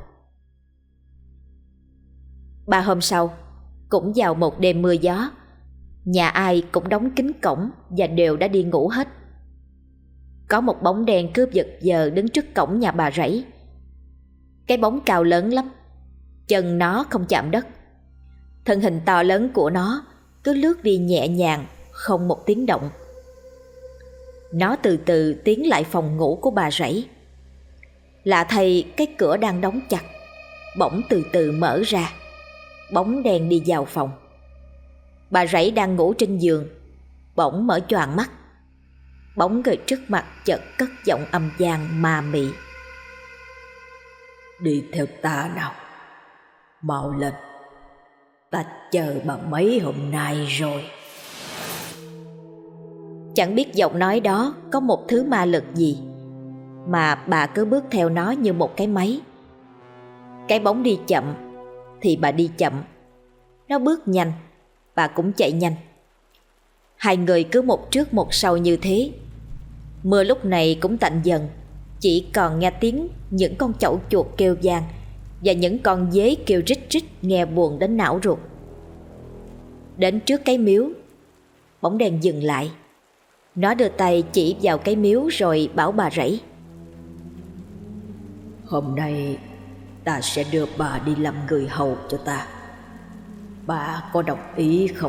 Ba hôm sau, cũng vào một đêm mưa gió, nhà ai cũng đóng kín cổng và đều đã đi ngủ hết. Có một bóng đen cướp giật giờ đứng trước cổng nhà bà Rẫy. Cái bóng cao lớn lắm, chân nó không chạm đất. Thân hình to lớn của nó cứ lướt đi nhẹ nhàng, không một tiếng động. Nó từ từ tiến lại phòng ngủ của bà Rẫy. Lạ thay, cái cửa đang đóng chặt bỗng từ từ mở ra, bóng đen đi vào phòng. Bà Rẫy đang ngủ trên giường bỗng mở choàng mắt. Bóng người trước mặt chợt cất giọng âm vang ma mị: Đi theo ta nào, mau lên, ta chờ bà mấy hôm nay rồi. Chẳng biết giọng nói đó có một thứ ma lực gì mà bà cứ bước theo nó như một cái máy. Cái bóng đi chậm thì bà đi chậm, nó bước nhanh bà cũng chạy nhanh. Hai người cứ một trước một sau như thế. Mưa lúc này cũng tạnh dần, chỉ còn nghe tiếng những con chậu chuột kêu vang và những con dế kêu rít rít nghe buồn đến não ruột. Đến trước cái miếu, bóng đèn dừng lại. Nó đưa tay chỉ vào cái miếu rồi bảo bà Rẫy: Hôm nay ta sẽ đưa bà đi làm người hầu cho ta. Bà có đồng ý không?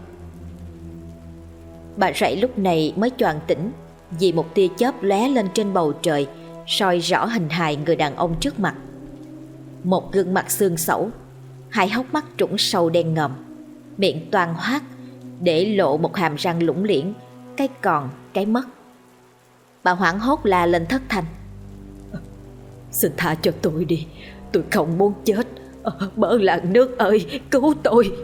Bà Rẫy lúc này mới choàng tỉnh vì một tia chớp lóe lên trên bầu trời, soi rõ hình hài người đàn ông trước mặt. Một gương mặt xương xẩu, hai hốc mắt trũng sâu đen ngòm, miệng toang hoác để lộ một hàm răng lủng liễn, cái còn cái mất. Bà hoảng hốt la lên thất thanh: Xin tha cho tôi đi, tôi không muốn chết. Bỡ làng nước ơi, cứu tôi.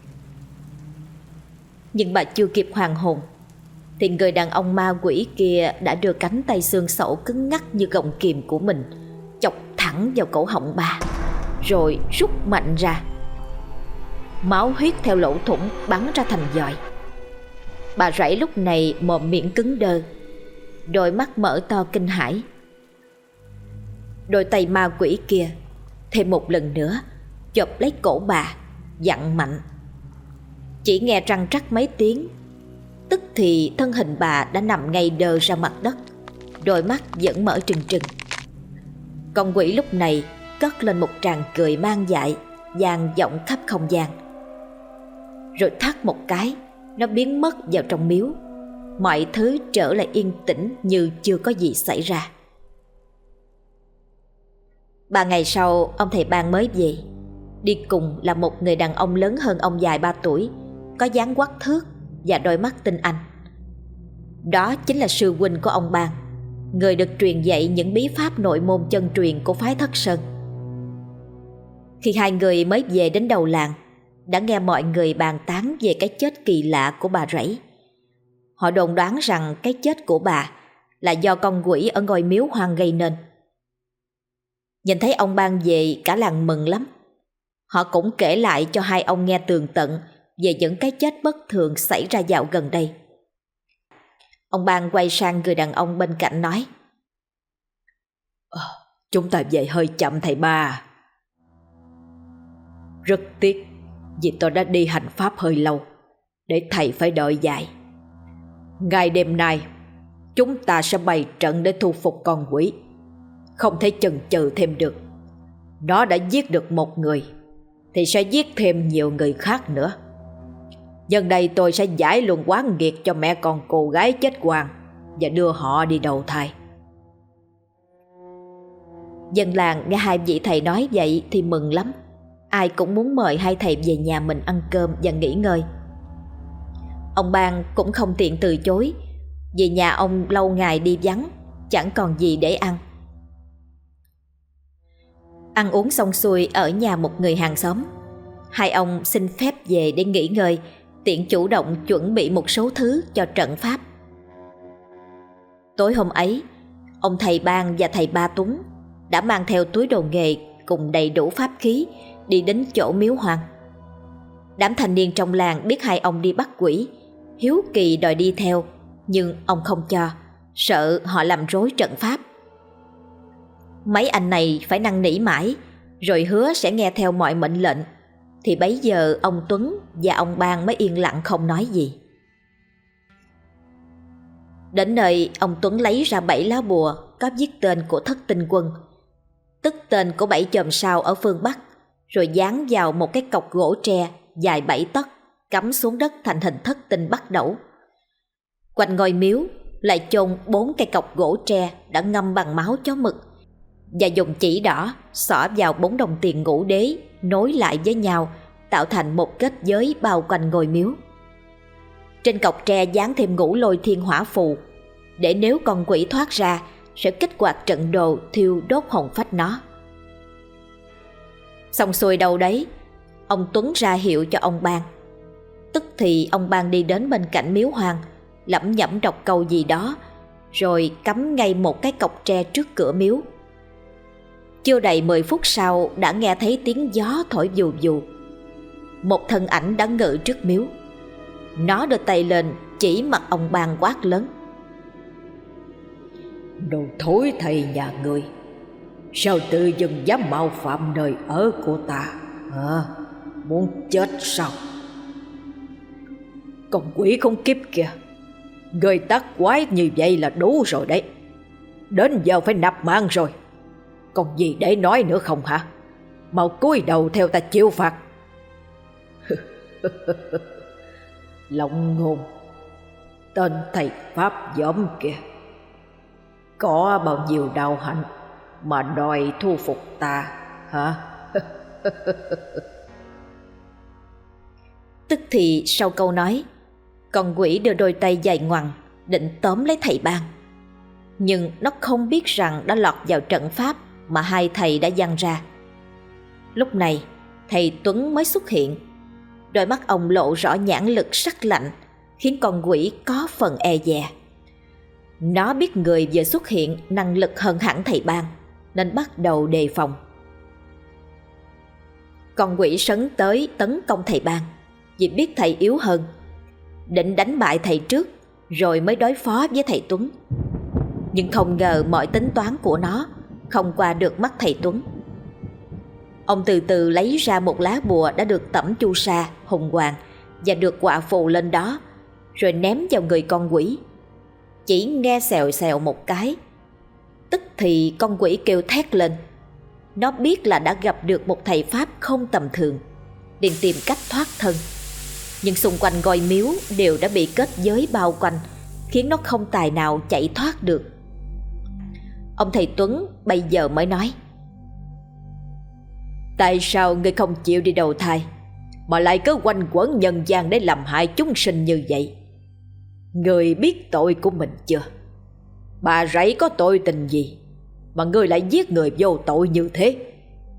Nhưng bà chưa kịp hoàn hồn thì người đàn ông ma quỷ kia đã đưa cánh tay xương sẩu cứng ngắc như gọng kìm của mình chọc thẳng vào cổ họng bà, rồi rút mạnh ra. Máu huyết theo lỗ thủng bắn ra thành giòi. Bà Rẫy lúc này mồm miệng cứng đơ, đôi mắt mở to kinh hãi. Đôi tay ma quỷ kia thêm một lần nữa chộp lấy cổ bà, dặn mạnh. Chỉ nghe răng rắc mấy tiếng Tức thì thân hình bà đã nằm ngay đơ ra mặt đất, đôi mắt vẫn mở trừng trừng. Con quỷ lúc này cất lên một tràng cười mang dại, vang vọng khắp không gian. Rồi thắt một cái, nó biến mất vào trong miếu. Mọi thứ trở lại yên tĩnh như chưa có gì xảy ra. Ba ngày sau, ông thầy Bang mới về. Đi cùng là một người đàn ông lớn hơn ông vài ba tuổi, có dáng quắc thước và đôi mắt tinh anh. Đó chính là sư huynh của ông Bang, người được truyền dạy những bí pháp nội môn chân truyền của phái Thất Sơn. Khi hai người mới về đến đầu làng, đã nghe mọi người bàn tán về cái chết kỳ lạ của bà Rẫy. Họ đồn đoán rằng cái chết của bà là do con quỷ ở ngôi miếu hoang gây nên. Nhìn thấy ông Bang về, cả làng mừng lắm. Họ cũng kể lại cho hai ông nghe tường tận về những cái chết bất thường xảy ra dạo gần đây. Ông Bang quay sang người đàn ông bên cạnh nói: à, Chúng ta về hơi chậm thầy Ba. Rất tiếc vì tôi đã đi hành pháp hơi lâu, để thầy phải đợi dài. Ngày đêm nay chúng ta sẽ bày trận để thu phục con quỷ. Không thể chần chừ thêm được. Nó đã giết được một người thì sẽ giết thêm nhiều người khác nữa. Nhân đây tôi sẽ giải luận oán nghiệt cho mẹ con cô gái chết oan và đưa họ đi đầu thai. Dân làng nghe hai vị thầy nói vậy thì mừng lắm. Ai cũng muốn mời hai thầy về nhà mình ăn cơm và nghỉ ngơi. Ông Bang cũng không tiện từ chối, vì nhà ông lâu ngày đi vắng, chẳng còn gì để ăn. Ăn uống xong xuôi ở nhà một người hàng xóm, hai ông xin phép về để nghỉ ngơi, tiện chủ động chuẩn bị một số thứ cho trận pháp. Tối hôm ấy, ông thầy Bang và thầy Ba Tuấn đã mang theo túi đồ nghề cùng đầy đủ pháp khí đi đến chỗ miếu hoang. Đám thanh niên trong làng biết hai ông đi bắt quỷ, hiếu kỳ đòi đi theo, nhưng ông không cho, sợ họ làm rối trận pháp. Mấy anh này phải năn nỉ mãi, rồi hứa sẽ nghe theo mọi mệnh lệnh, thì bấy giờ ông Tuấn và ông Bang mới yên lặng không nói gì. Đến nơi, ông Tuấn lấy ra bảy lá bùa có viết tên của Thất Tinh Quân, tức tên của bảy chòm sao ở phương Bắc, rồi dán vào một cái cọc gỗ tre dài bảy tấc, cắm xuống đất thành hình thất tinh bắt đẩu. Quanh ngôi miếu lại chôn bốn cây cọc gỗ tre đã ngâm bằng máu chó mực, và dùng chỉ đỏ xỏ vào bốn đồng tiền ngũ đế nối lại với nhau, tạo thành một kết giới bao quanh ngôi miếu. Trên cọc tre dán thêm ngũ lôi thiên hỏa phù, để nếu con quỷ thoát ra sẽ kích hoạt trận đồ thiêu đốt hồn phách nó. Xong xuôi đâu đấy, ông Tuấn ra hiệu cho ông Bang. Tức thì ông Bang đi đến bên cạnh miếu hoang, lẩm nhẩm đọc câu gì đó, rồi cắm ngay một cái cọc tre trước cửa miếu. Chưa đầy mười phút sau đã nghe thấy tiếng gió thổi vù vù. Một thân ảnh đã ngự trước miếu. Nó đưa tay lên chỉ mặt ông Bang quát lớn: Đồ thối thầy nhà ngươi, sao tự dưng dám mạo phạm nơi ở của ta à, muốn chết sao? Con quỷ không kiếp kìa, người tác quái như vậy là đủ rồi đấy. Đến giờ phải nạp mạng rồi, còn gì để nói nữa không hả? Mau cúi đầu theo ta chịu phạt. Lộng ngôn, tên thầy pháp giỡm kìa, có bao nhiêu đạo hạnh mà đòi thu phục ta hả? Tức thì sau câu nói, con quỷ đưa đôi tay dài ngoằng định tóm lấy thầy Bang, nhưng nó không biết rằng đã lọt vào trận pháp mà hai thầy đã giăng ra. Lúc này thầy Tuấn mới xuất hiện. Đôi mắt ông lộ rõ nhãn lực sắc lạnh, khiến con quỷ có phần e dè. Nó biết người vừa xuất hiện năng lực hơn hẳn thầy Bang, nên bắt đầu đề phòng. Con quỷ sấn tới tấn công thầy Bang, vì biết thầy yếu hơn, định đánh bại thầy trước rồi mới đối phó với thầy Tuấn. Nhưng không ngờ mọi tính toán của nó không qua được mắt thầy Tuấn. Ông từ từ lấy ra một lá bùa đã được tẩm chu sa hùng hoàng và được họa phù lên đó, rồi ném vào người con quỷ. Chỉ nghe xèo xèo một cái, tức thì con quỷ kêu thét lên. Nó biết là đã gặp được một thầy Pháp không tầm thường, liền tìm cách thoát thân. Nhưng xung quanh ngôi miếu đều đã bị kết giới bao quanh, khiến nó không tài nào chạy thoát được. Ông thầy Tuấn bây giờ mới nói: tại sao ngươi không chịu đi đầu thai, mà lại cứ quanh quẩn nhân gian để làm hại chúng sinh như vậy? Ngươi biết tội của mình chưa? Bà rẫy có tội tình gì mà ngươi lại giết người vô tội như thế?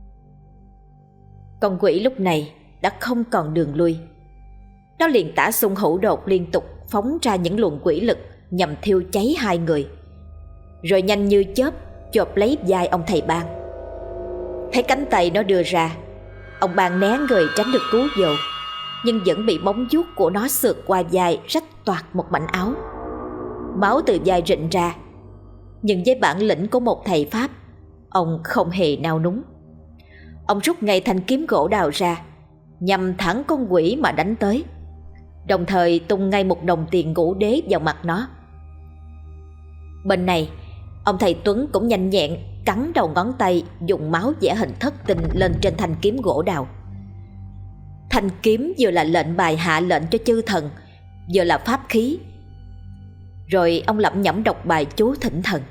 Con quỷ lúc này đã không còn đường lui. Nó liền tả xung hữu đột liên tục phóng ra những luồng quỷ lực nhằm thiêu cháy hai người, rồi nhanh như chớp chộp lấy vai ông thầy Ban. Thấy cánh tay nó đưa ra, ông Ban né người tránh được cú dồ, nhưng vẫn bị móng vuốt của nó sượt qua vai, rách toạc một mảnh áo. Máu từ vai rịn ra, nhưng với bản lĩnh của một thầy Pháp, ông không hề nao núng. Ông rút ngay thanh kiếm gỗ đào ra, nhằm thẳng con quỷ mà đánh tới, đồng thời tung ngay một đồng tiền ngũ đế vào mặt nó. Bên này, ông thầy Tuấn cũng nhanh nhẹn cắn đầu ngón tay, dùng máu vẽ hình thất tinh lên trên thanh kiếm gỗ đào. Thanh kiếm vừa là lệnh bài hạ lệnh cho chư thần, vừa là pháp khí. Rồi ông lẩm nhẩm đọc bài chú thỉnh thần: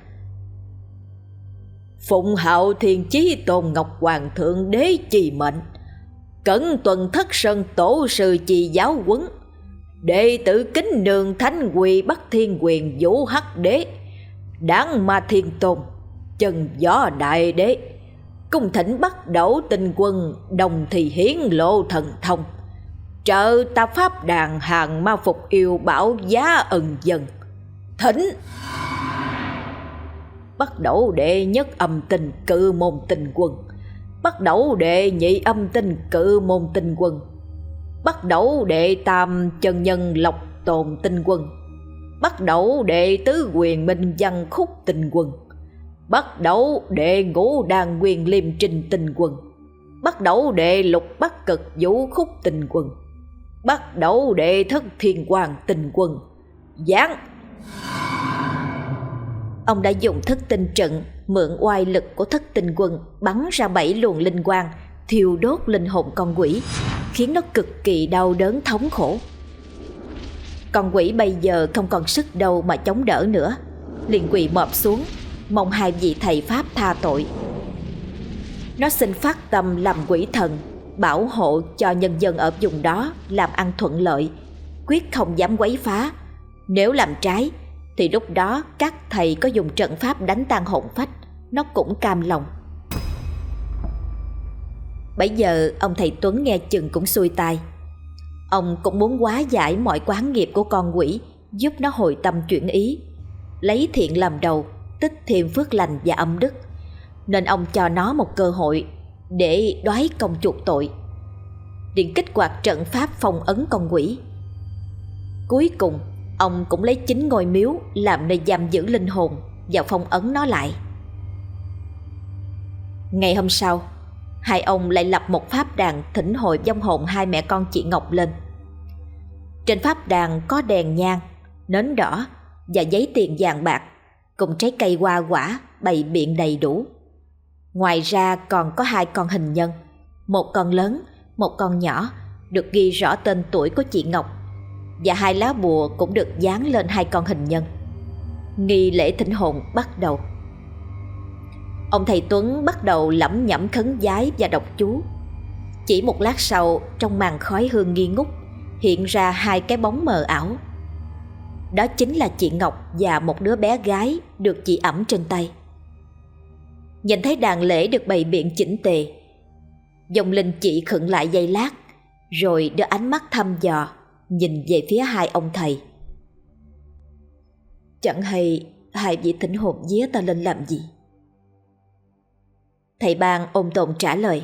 phụng hạo thiên chí tôn ngọc hoàng thượng đế trì mệnh, cẩn tuần thất sơn tổ sư trì giáo huấn, đệ tử kính nương thánh quỳ bắc thiên quyền vũ hắc đế, đáng ma thiên tôn, chân gió đại đế, cung thỉnh bắt đầu tinh quân, đồng thì hiến lộ thần thông, trợ ta pháp đàn hàng ma phục yêu bảo giá ẩn dần. Thỉnh. Bắt đầu đệ nhất âm tinh cự môn tinh quân, bắt đầu đệ nhị âm tinh cự môn tinh quân, bắt đầu đệ tam chân nhân lộc tồn tinh quân, bắt đầu đệ tứ quyền minh văn khúc tinh quân, bắt đầu đệ ngũ đàn quyền liêm trình tinh quân, bắt đầu đệ lục bắc cực vũ khúc tinh quân, bắt đầu đệ thất thiên hoàng tinh quân. Giáng. Ông đã dùng thất tinh trận mượn oai lực của thất tinh quân bắn ra bảy luồng linh quang, thiêu đốt linh hồn con quỷ, khiến nó cực kỳ đau đớn thống khổ. Con quỷ bây giờ không còn sức đâu mà chống đỡ nữa, liền quỳ mọp xuống mong hai vị thầy Pháp tha tội. Nó xin phát tâm làm quỷ thần, bảo hộ cho nhân dân ở vùng đó làm ăn thuận lợi, quyết không dám quấy phá. Nếu làm trái thì lúc đó các thầy có dùng trận pháp đánh tan hồn phách, nó cũng cam lòng. Bấy giờ ông thầy Tuấn nghe chừng cũng xuôi tai. Ông cũng muốn hóa giải mọi quán nghiệp của con quỷ, giúp nó hồi tâm chuyển ý, lấy thiện làm đầu, tích thêm phước lành và âm đức, nên ông cho nó một cơ hội để đoái công chuộc tội, liền kích hoạt trận pháp phong ấn con quỷ. Cuối cùng ông cũng lấy chính ngôi miếu làm nơi giam giữ linh hồn và phong ấn nó lại. Ngày hôm sau, hai ông lại lập một pháp đàn thỉnh hội vong hồn hai mẹ con chị Ngọc lên. Trên pháp đàn có đèn nhang, nến đỏ và giấy tiền vàng bạc, cùng trái cây hoa quả bày biện đầy đủ. Ngoài ra còn có hai con hình nhân, một con lớn, một con nhỏ, được ghi rõ tên tuổi của chị Ngọc, và hai lá bùa cũng được dán lên hai con hình nhân. Nghi lễ thỉnh hồn bắt đầu. Ông thầy Tuấn bắt đầu lẩm nhẩm khấn vái và đọc chú. Chỉ một lát sau, trong màn khói hương nghi ngút hiện ra hai cái bóng mờ ảo. Đó chính là chị Ngọc và một đứa bé gái được chị ẵm trên tay. Nhìn thấy đàn lễ được bày biện chỉnh tề, dòng linh chị khựng lại giây lát, rồi đưa ánh mắt thăm dò nhìn về phía hai ông thầy. Chẳng hay hai vị thỉnh hồn vía ta lên làm gì? Thầy Ban ôm tồn trả lời: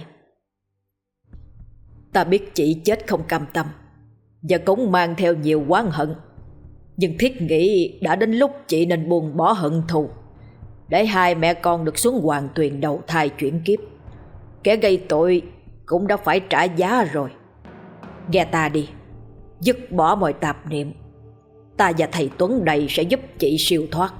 Ta biết chị chết không cam tâm, và cũng mang theo nhiều oán hận, nhưng thiết nghĩ đã đến lúc chị nên buông bỏ hận thù, để hai mẹ con được xuống hoàng tuyền đầu thai chuyển kiếp. Kẻ gây tội cũng đã phải trả giá rồi. Nghe ta đi, dứt bỏ mọi tạp niệm, Ta và thầy Tuấn đây sẽ giúp chị siêu thoát.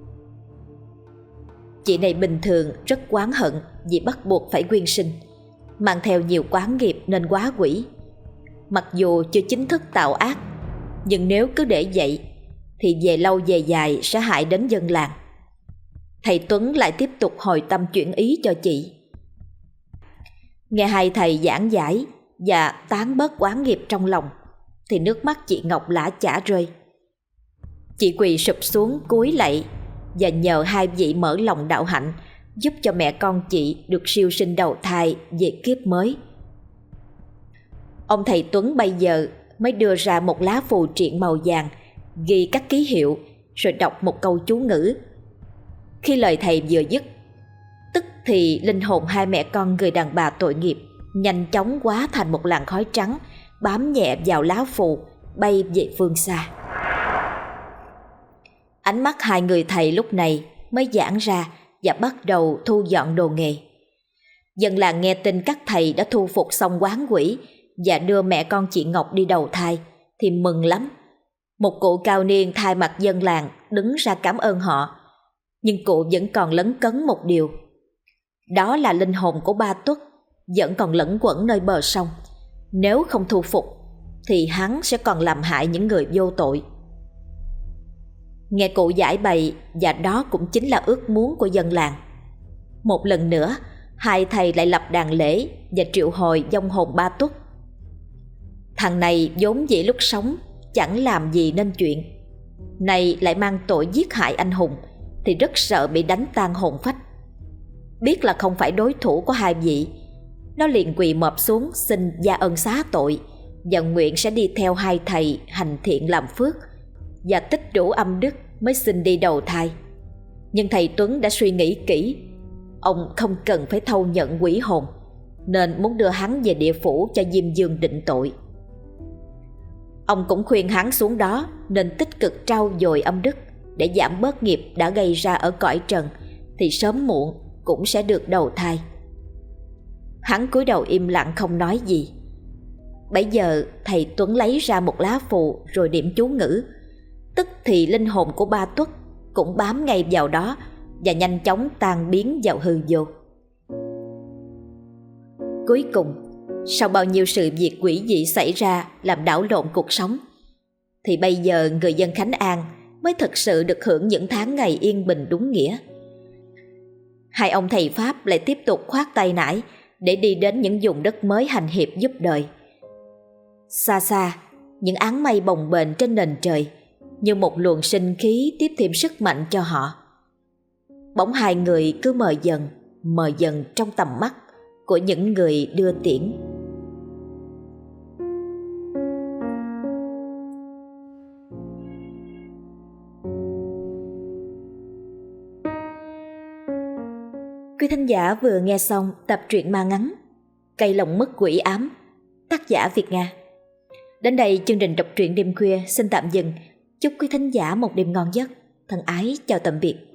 Chị này bình thường rất oán hận vì bắt buộc phải quyên sinh, mang theo nhiều oán nghiệp nên quá quỷ. Mặc dù chưa chính thức tạo ác, nhưng nếu cứ để vậy thì về lâu về dài sẽ hại đến dân làng. Thầy Tuấn lại tiếp tục hồi tâm chuyển ý cho chị. Nghe hai thầy giảng giải và tán bớt oán nghiệp trong lòng thì nước mắt chị Ngọc lã chả rơi. Chị quỳ sụp xuống cúi lạy và nhờ hai vị mở lòng đạo hạnh giúp cho mẹ con chị được siêu sinh đầu thai về kiếp mới. Ông thầy Tuấn bây giờ mới đưa ra một lá phù triện màu vàng, ghi các ký hiệu rồi đọc một câu chú ngữ. Khi lời thầy vừa dứt, tức thì linh hồn hai mẹ con người đàn bà tội nghiệp nhanh chóng hóa thành một làn khói trắng, bám nhẹ vào lá phù, bay về phương xa. Ánh mắt hai người thầy lúc này mới giãn ra và bắt đầu thu dọn đồ nghề. Dân làng nghe tin các thầy đã thu phục xong oán quỷ và đưa mẹ con chị Ngọc đi đầu thai thì mừng lắm. Một cụ cao niên thay mặt dân làng đứng ra cảm ơn họ, nhưng cụ vẫn còn lấn cấn một điều. Đó là linh hồn của ba Tuất vẫn còn lẫn quẩn nơi bờ sông. Nếu không thu phục thì hắn sẽ còn làm hại những người vô tội. Nghe cụ giải bày, và đó cũng chính là ước muốn của dân làng. Một lần nữa, hai thầy lại lập đàn lễ và triệu hồi vong hồn ba Tuất. Thằng này vốn dĩ lúc sống chẳng làm gì nên chuyện, nay lại mang tội giết hại anh hùng thì rất sợ bị đánh tan hồn phách. Biết là không phải đối thủ của hai vị, nó liền quỳ mọp xuống xin gia ân xá tội và nguyện sẽ đi theo hai thầy hành thiện làm phước và tích đủ âm đức mới xin đi đầu thai. Nhưng thầy Tuấn đã suy nghĩ kỹ, ông không cần phải thâu nhận quỷ hồn, nên muốn đưa hắn về địa phủ cho Diêm Dương định tội. Ông cũng khuyên hắn xuống đó nên tích cực trau dồi âm đức để giảm bớt nghiệp đã gây ra ở cõi trần, thì sớm muộn cũng sẽ được đầu thai. Hắn cúi đầu im lặng không nói gì. Bấy giờ thầy Tuấn lấy ra một lá phù rồi điểm chú ngữ, tức thì linh hồn của ba Tuất cũng bám ngay vào đó và nhanh chóng tan biến vào hư vô. Cuối cùng, sau bao nhiêu sự việc quỷ dị xảy ra làm đảo lộn cuộc sống, thì bây giờ người dân Khánh An mới thực sự được hưởng những tháng ngày yên bình đúng nghĩa. Hai ông thầy Pháp lại tiếp tục khoác tay nải để đi đến những vùng đất mới hành hiệp giúp đời. Xa xa, những áng mây bồng bềnh trên nền trời như một luồng sinh khí tiếp thêm sức mạnh cho họ. Bỗng hai người cứ mờ dần, mờ dần trong tầm mắt của những người đưa tiễn. Quý thính giả vừa nghe xong tập truyện ma ngắn Cây Lồng Mất Quỷ Ám, tác giả Việt Nga. Đến đây chương trình đọc truyện đêm khuya xin tạm dừng. Chúc quý thính giả một đêm ngon giấc. Thân ái chào tạm biệt.